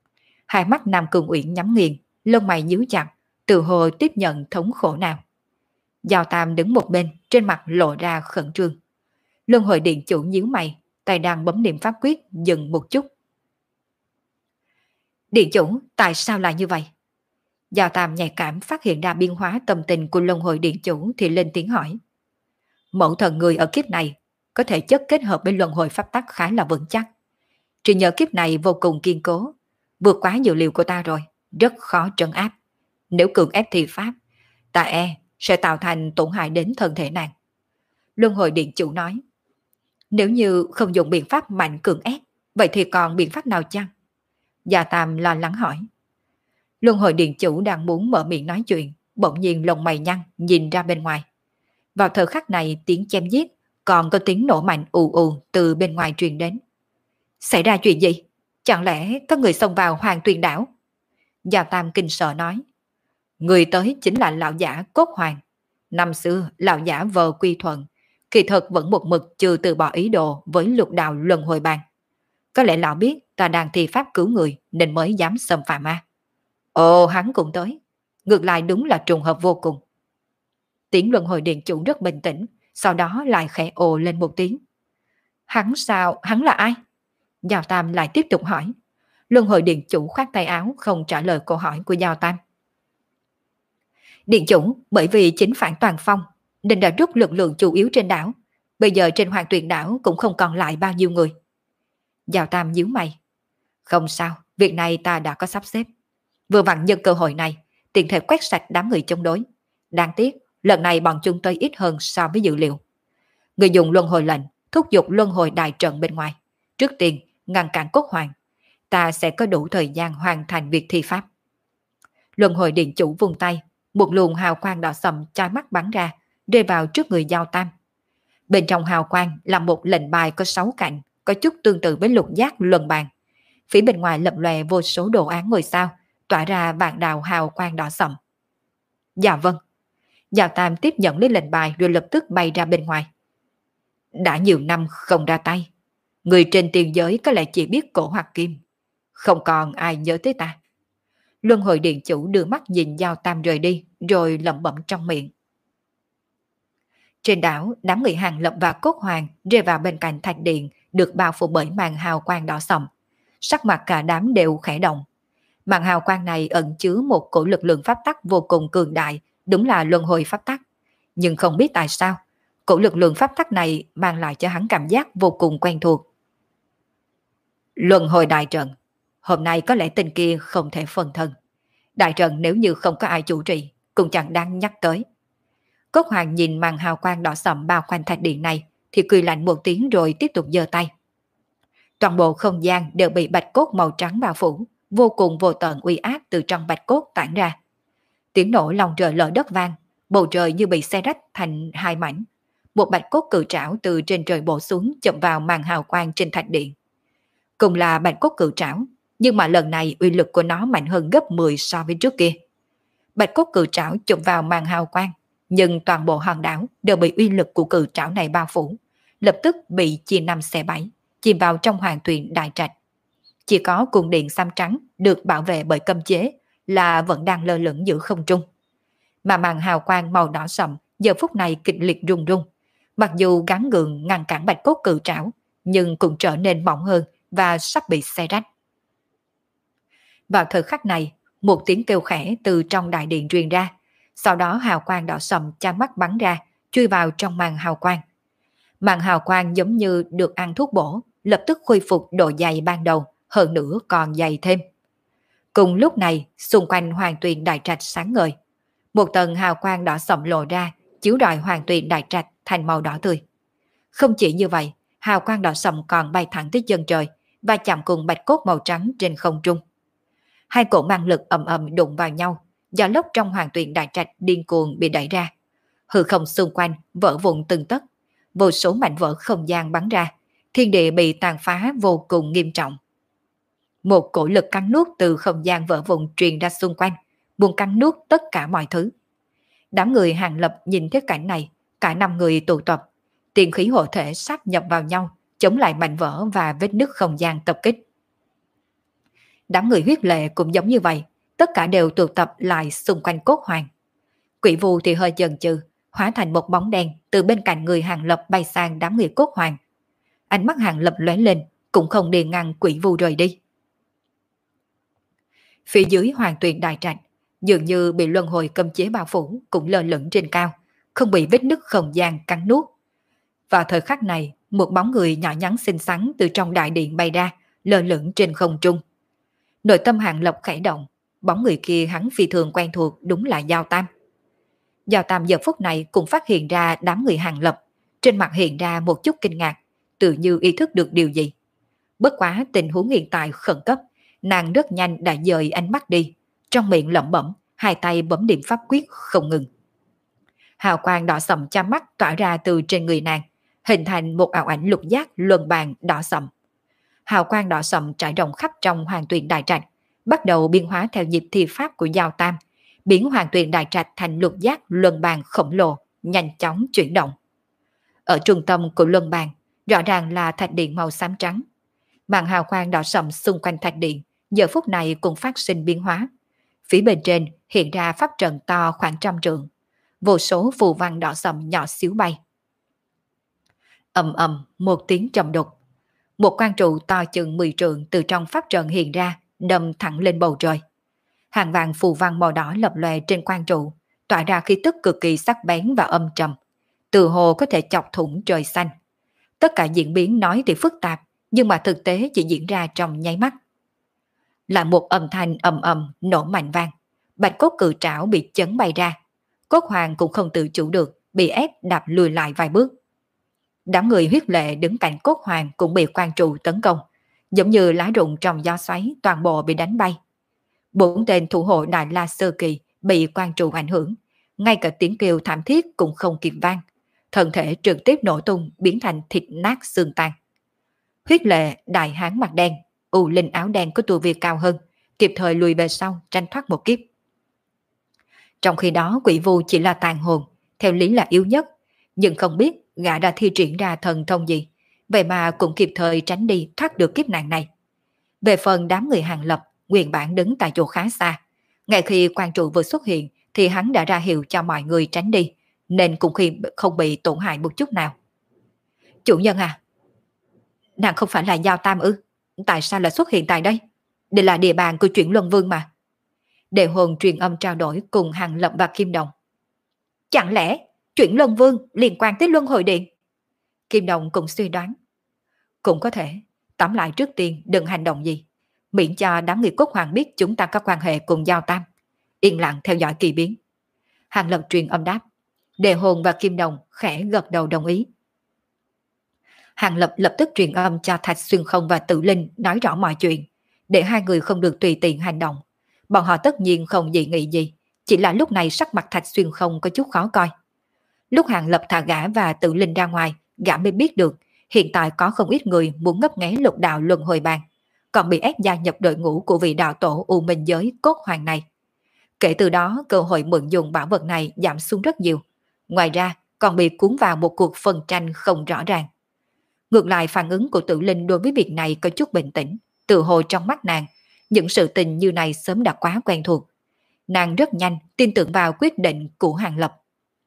Hai mắt Nam Cung Uyển nhắm nghiền, lông mày nhíu chặt, tự hồ tiếp nhận thống khổ nào. Giao Tam đứng một bên, trên mặt lộ ra khẩn trương. Luân hồi điện chủ nhíu mày, tay đang bấm niệm pháp quyết, dừng một chút. Điện chủ, tại sao lại như vậy? Giao Tam nhạy cảm phát hiện ra biến hóa tâm tình của luân hồi điện chủ thì lên tiếng hỏi. Mẫu thần người ở kiếp này có thể chất kết hợp với luân hồi pháp tắc khá là vững chắc. Chỉ nhờ kiếp này vô cùng kiên cố, vượt quá dự liệu của ta rồi, rất khó trấn áp. Nếu cường ép thì pháp, ta e sẽ tạo thành tổn hại đến thân thể nàng. Luân hồi điện chủ nói. Nếu như không dùng biện pháp mạnh cường ép, vậy thì còn biện pháp nào chăng? Gia Tam lo lắng hỏi. Luân hồi điện chủ đang muốn mở miệng nói chuyện, bỗng nhiên lông mày nhăn nhìn ra bên ngoài. Vào thời khắc này tiếng chém giết, còn có tiếng nổ mạnh ù ù từ bên ngoài truyền đến. Xảy ra chuyện gì? Chẳng lẽ có người xông vào Hoàng Tuyền đảo? Gia Tam kinh sợ nói. Người tới chính là lão giả Cốt Hoàng. Năm xưa lão giả vờ quy thuận, kỳ thực vẫn một mực chưa từ bỏ ý đồ với lục đạo luân hồi bàn. Có lẽ lão biết ta đang thi pháp cứu người nên mới dám xâm phạm ma. Ồ, hắn cũng tới. Ngược lại đúng là trùng hợp vô cùng. Tiếng luân hồi điện chủ rất bình tĩnh, sau đó lại khẽ ồ lên một tiếng. Hắn sao? Hắn là ai? Giao Tam lại tiếp tục hỏi. Luân hồi điện chủ khoát tay áo không trả lời câu hỏi của Giao Tam. Điện chủ, bởi vì chính phản toàn phong nên đã rút lực lượng chủ yếu trên đảo. Bây giờ trên Hoàng Tuyền đảo cũng không còn lại bao nhiêu người. Giao Tam nhíu mày. Không sao, việc này ta đã có sắp xếp. Vừa vặn nhân cơ hội này, tiện thể quét sạch đám người chống đối. Đáng tiếc, lần này bọn chúng tới ít hơn so với dự liệu. Người dùng luân hồi lệnh, thúc giục luân hồi đại trận bên ngoài. Trước tiên, ngăn cản Cốt Hoàng. Ta sẽ có đủ thời gian hoàn thành việc thi pháp. Luân hồi điện chủ vung tay, một luồng hào quang đỏ sầm chói mắt bắn ra, rơi vào trước người Giao Tam. Bên trong hào quang là một lệnh bài có sáu cạnh, có chút tương tự với lục giác luân bàn. Phía bên ngoài lập lòe vô số đồ án ngôi sao, tỏa ra vạn đạo hào quang đỏ sậm. Dạ vâng. Giao Tam tiếp nhận lấy lệnh bài rồi lập tức bay ra bên ngoài. Đã nhiều năm không ra tay, người trên tiền giới có lẽ chỉ biết cổ hoặc kim, không còn ai nhớ tới ta. Luân hồi điện chủ đưa mắt nhìn Giao Tam rời đi, rồi lẩm bẩm trong miệng. Trên đảo, đám người Hàng Lập và Cốt Hoàng rơi vào bên cạnh thạch điện, được bao phủ bởi màn hào quang đỏ sậm. Sắc mặt cả đám đều khẽ động. Màn hào quang này ẩn chứa một cổ lực lượng pháp tắc vô cùng cường đại, đúng là luân hồi pháp tắc. Nhưng không biết tại sao, cổ lực lượng pháp tắc này mang lại cho hắn cảm giác vô cùng quen thuộc. Luân hồi đại trận. Hôm nay có lẽ tên kia không thể phân thân. Đại trận nếu như không có ai chủ trì, cũng chẳng đáng nhắc tới. Cốt Hoàng nhìn màn hào quang đỏ sậm bao quanh thạch điện này, thì cười lạnh một tiếng rồi tiếp tục giơ tay. Toàn bộ không gian đều bị bạch cốt màu trắng bao phủ, vô cùng vô tận uy áp từ trong bạch cốt tản ra. Tiếng nổ lòng trời lở đất vang, bầu trời như bị xé rách thành hai mảnh. Một bạch cốt cự trảo từ trên trời bổ xuống chụp vào màn hào quang trên thạch điện. Cùng là bạch cốt cự trảo, nhưng mà lần này uy lực của nó mạnh hơn gấp mười so với trước kia. Bạch cốt cự trảo chụp vào màn hào quang, nhưng toàn bộ hòn đảo đều bị uy lực của cự trảo này bao phủ, lập tức bị chia năm xẻ bảy, chìm vào trong Hoàng Tuyền đại trạch. Chỉ có cung điện xám trắng được bảo vệ bởi cấm chế là vẫn đang lơ lửng giữa không trung. Mà màn hào quang màu đỏ sậm giờ phút này kịch liệt rung rung, mặc dù gắng gượng ngăn cản bạch cốt cự trảo, nhưng cũng trở nên mỏng hơn và sắp bị xé rách. Vào thời khắc này, một tiếng kêu khẽ từ trong đại điện truyền ra, sau đó hào quang đỏ sậm chang mắt bắn ra, chui vào trong màn hào quang. Màn hào quang giống như được ăn thuốc bổ, lập tức khôi phục độ dày ban đầu, hơn nữa còn dày thêm. Cùng lúc này, xung quanh Hoàng Tuyền đại trạch sáng ngời. Một tầng hào quang đỏ sậm lộ ra, chiếu rọi Hoàng Tuyền đại trạch thành màu đỏ tươi. Không chỉ như vậy, hào quang đỏ sậm còn bay thẳng tới chân trời và chạm cùng bạch cốt màu trắng trên không trung. Hai cổ mang lực ầm ầm đụng vào nhau, gió lốc trong Hoàng Tuyền đại trạch điên cuồng bị đẩy ra. Hư không xung quanh vỡ vụn từng tấc, vô số mảnh vỡ không gian bắn ra, thiên địa bị tàn phá vô cùng nghiêm trọng. Một cổ lực cắn nuốt từ không gian vỡ vụn truyền ra xung quanh, muốn cắn nuốt tất cả mọi thứ. Đám người Hàng Lập nhìn thấy cảnh này, cả năm người tụ tập, tiền khí hộ thể sáp nhập vào nhau, chống lại mảnh vỡ và vết nứt không gian tập kích. Đám người huyết lệ cũng giống như vậy, tất cả đều tụ tập lại xung quanh Cốt Hoàng. Quỷ Vu thì hơi chần chừ, hóa thành một bóng đen từ bên cạnh người Hàng Lập bay sang đám người cốt hoàng. Ánh mắt Hàng Lập lóe lên, cũng không đi ngăn Quỷ Vu rời đi. Phía dưới Hoàng Tuyền Đại Trạch, dường như bị luân hồi cấm chế bao phủ, cũng lơ lửng trên cao, không bị vết nứt không gian cắn nuốt. Vào thời khắc này, một bóng người nhỏ nhắn xinh xắn từ trong đại điện bay ra, lơ lửng trên không trung. Nội tâm Hàng Lập khẽ động, bóng người kia hắn phi thường quen thuộc, đúng là Giao Tam. Giao Tam giờ phút này cũng phát hiện ra đám người Hàng Lập, trên mặt hiện ra một chút kinh ngạc, tự như ý thức được điều gì. Bất quá tình huống hiện tại khẩn cấp, nàng rất nhanh đã dời ánh mắt đi, trong miệng lẩm bẩm, hai tay bấm điểm pháp quyết không ngừng. Hào quang đỏ sậm cha mắt tỏa ra từ trên người nàng, hình thành một ảo ảnh lục giác luân bàn đỏ sậm. Hào quang đỏ sậm trải rộng khắp trong Hoàng Tuyền Đại Trạch, bắt đầu biến hóa theo nhịp thi pháp của Giao Tam, biến Hoàng Tuyền Đại Trạch thành lục giác luân bàn khổng lồ, nhanh chóng chuyển động. Ở trung tâm của luân bàn, rõ ràng là thạch điện màu xám trắng. Màn hào quang đỏ sậm xung quanh thạch điện, giờ phút này cũng phát sinh biến hóa. Phía bên trên hiện ra pháp trận to khoảng trăm trượng, vô số phù văn đỏ sậm nhỏ xíu bay. Ầm ầm một tiếng trầm đục, một quan trụ to chừng mười trượng từ trong pháp trận hiện ra, đâm thẳng lên bầu trời. Hàng vàng phù văn màu đỏ lập lòe trên quan trụ, tỏa ra khí tức cực kỳ sắc bén và âm trầm, từ hồ có thể chọc thủng trời xanh. Tất cả diễn biến nói thì phức tạp, nhưng mà thực tế chỉ diễn ra trong nháy mắt. Lại một âm thanh ầm ầm nổ mạnh vang, bạch cốt cự trảo bị chấn bay ra. Cốt hoàng cũng không tự chủ được, bị ép đạp lùi lại vài bước. Đám người huyết lệ đứng cạnh cốt hoàng cũng bị quan trụ tấn công, giống như lá rụng trong gió xoáy, toàn bộ bị đánh bay. Bốn tên thủ hộ Đại La Sơ Kỳ bị quan trụ ảnh hưởng, ngay cả tiếng kêu thảm thiết cũng không kịp vang, thân thể trực tiếp nổ tung biến thành thịt nát xương tan. Huyết lệ đại hán mặt đen, U Linh áo đen có tu vi cao hơn, kịp thời lùi về sau tranh thoát một kiếp. Trong khi đó Quỷ Vu chỉ là tàn hồn, theo lý là yếu nhất, nhưng không biết gã đã thi triển ra thần thông gì, vậy mà cũng kịp thời tránh đi thoát được kiếp nạn này. Về phần đám người Hàng Lập, nguyên bản đứng tại chỗ khá xa, ngay khi quan trụ vừa xuất hiện thì hắn đã ra hiệu cho mọi người tránh đi, nên cũng khi không bị tổn hại một chút nào. Chủ nhân à, nàng không phải là Giao Tam ư? Tại sao lại xuất hiện tại đây? Đây là địa bàn của Chuyển Luân Vương mà. Đệ hồn truyền âm trao đổi cùng Hàng Lập và Kim Đồng. Chẳng lẽ Chuyển Luân Vương liên quan tới Luân Hồi Điện? Kim Đồng cũng suy đoán. Cũng có thể, tóm lại trước tiên đừng hành động gì, miễn cho đám người cốt hoàng biết chúng ta có quan hệ cùng Giao Tam. Yên lặng theo dõi kỳ biến. Hàng Lập truyền âm đáp. Đệ hồn và Kim Đồng khẽ gật đầu đồng ý. Hàng Lập lập tức truyền âm cho Thạch Xuyên Không và Tự Linh nói rõ mọi chuyện, để hai người không được tùy tiện hành động. Bọn họ tất nhiên không dị nghị gì, chỉ là lúc này sắc mặt Thạch Xuyên Không có chút khó coi. Lúc Hàng Lập thả gã và Tự Linh ra ngoài, gã mới biết được hiện tại có không ít người muốn ngấp nghé lục đạo luân hồi bàn, còn bị ép gia nhập đội ngũ của vị đạo tổ U Minh Giới cốt hoàng này. Kể từ đó cơ hội mượn dùng bảo vật này giảm xuống rất nhiều, ngoài ra còn bị cuốn vào một cuộc phân tranh không rõ ràng. Ngược lại phản ứng của Tự Linh đối với việc này có chút bình tĩnh, tự hồ trong mắt nàng, những sự tình như này sớm đã quá quen thuộc. Nàng rất nhanh tin tưởng vào quyết định của Hàng Lập.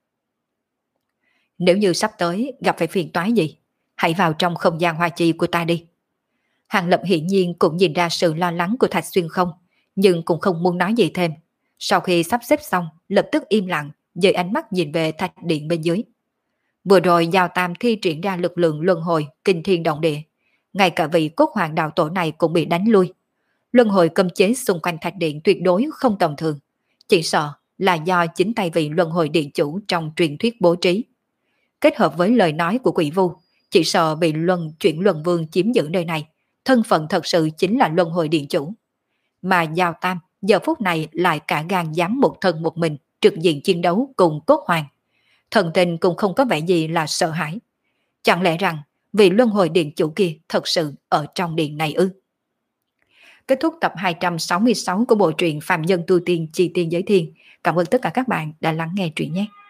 Nếu như sắp tới gặp phải phiền toái gì, hãy vào trong không gian hoa chi của ta đi. Hàng Lập hiển nhiên cũng nhìn ra sự lo lắng của Thạch Xuyên Không, nhưng cũng không muốn nói gì thêm. Sau khi sắp xếp xong, lập tức im lặng, dời ánh mắt nhìn về thạch điện bên dưới. Vừa rồi Giao Tam thi triển ra lực lượng luân hồi kinh thiên động địa, ngay cả vị cốt hoàng đạo tổ này cũng bị đánh lui. Luân hồi cấm chế xung quanh thạch điện tuyệt đối không tầm thường, chỉ sợ là do chính tay vị luân hồi điện chủ trong truyền thuyết bố trí. Kết hợp với lời nói của Quỷ Vu, chỉ sợ bị luân chuyển luân vương chiếm giữ nơi này, thân phận thật sự chính là luân hồi điện chủ. Mà Giao Tam giờ phút này lại cả gan dám một thân một mình trực diện chiến đấu cùng cốt hoàng. Thần tình cũng không có vẻ gì là sợ hãi. Chẳng lẽ rằng vị luân hồi điện chủ kia thật sự ở trong điện này ư? Kết thúc tập hai trăm sáu mươi sáu của bộ truyện Phàm Nhân Tu Tiên Chi Tiên Giới Thiên. Cảm ơn tất cả các bạn đã lắng nghe truyện nhé.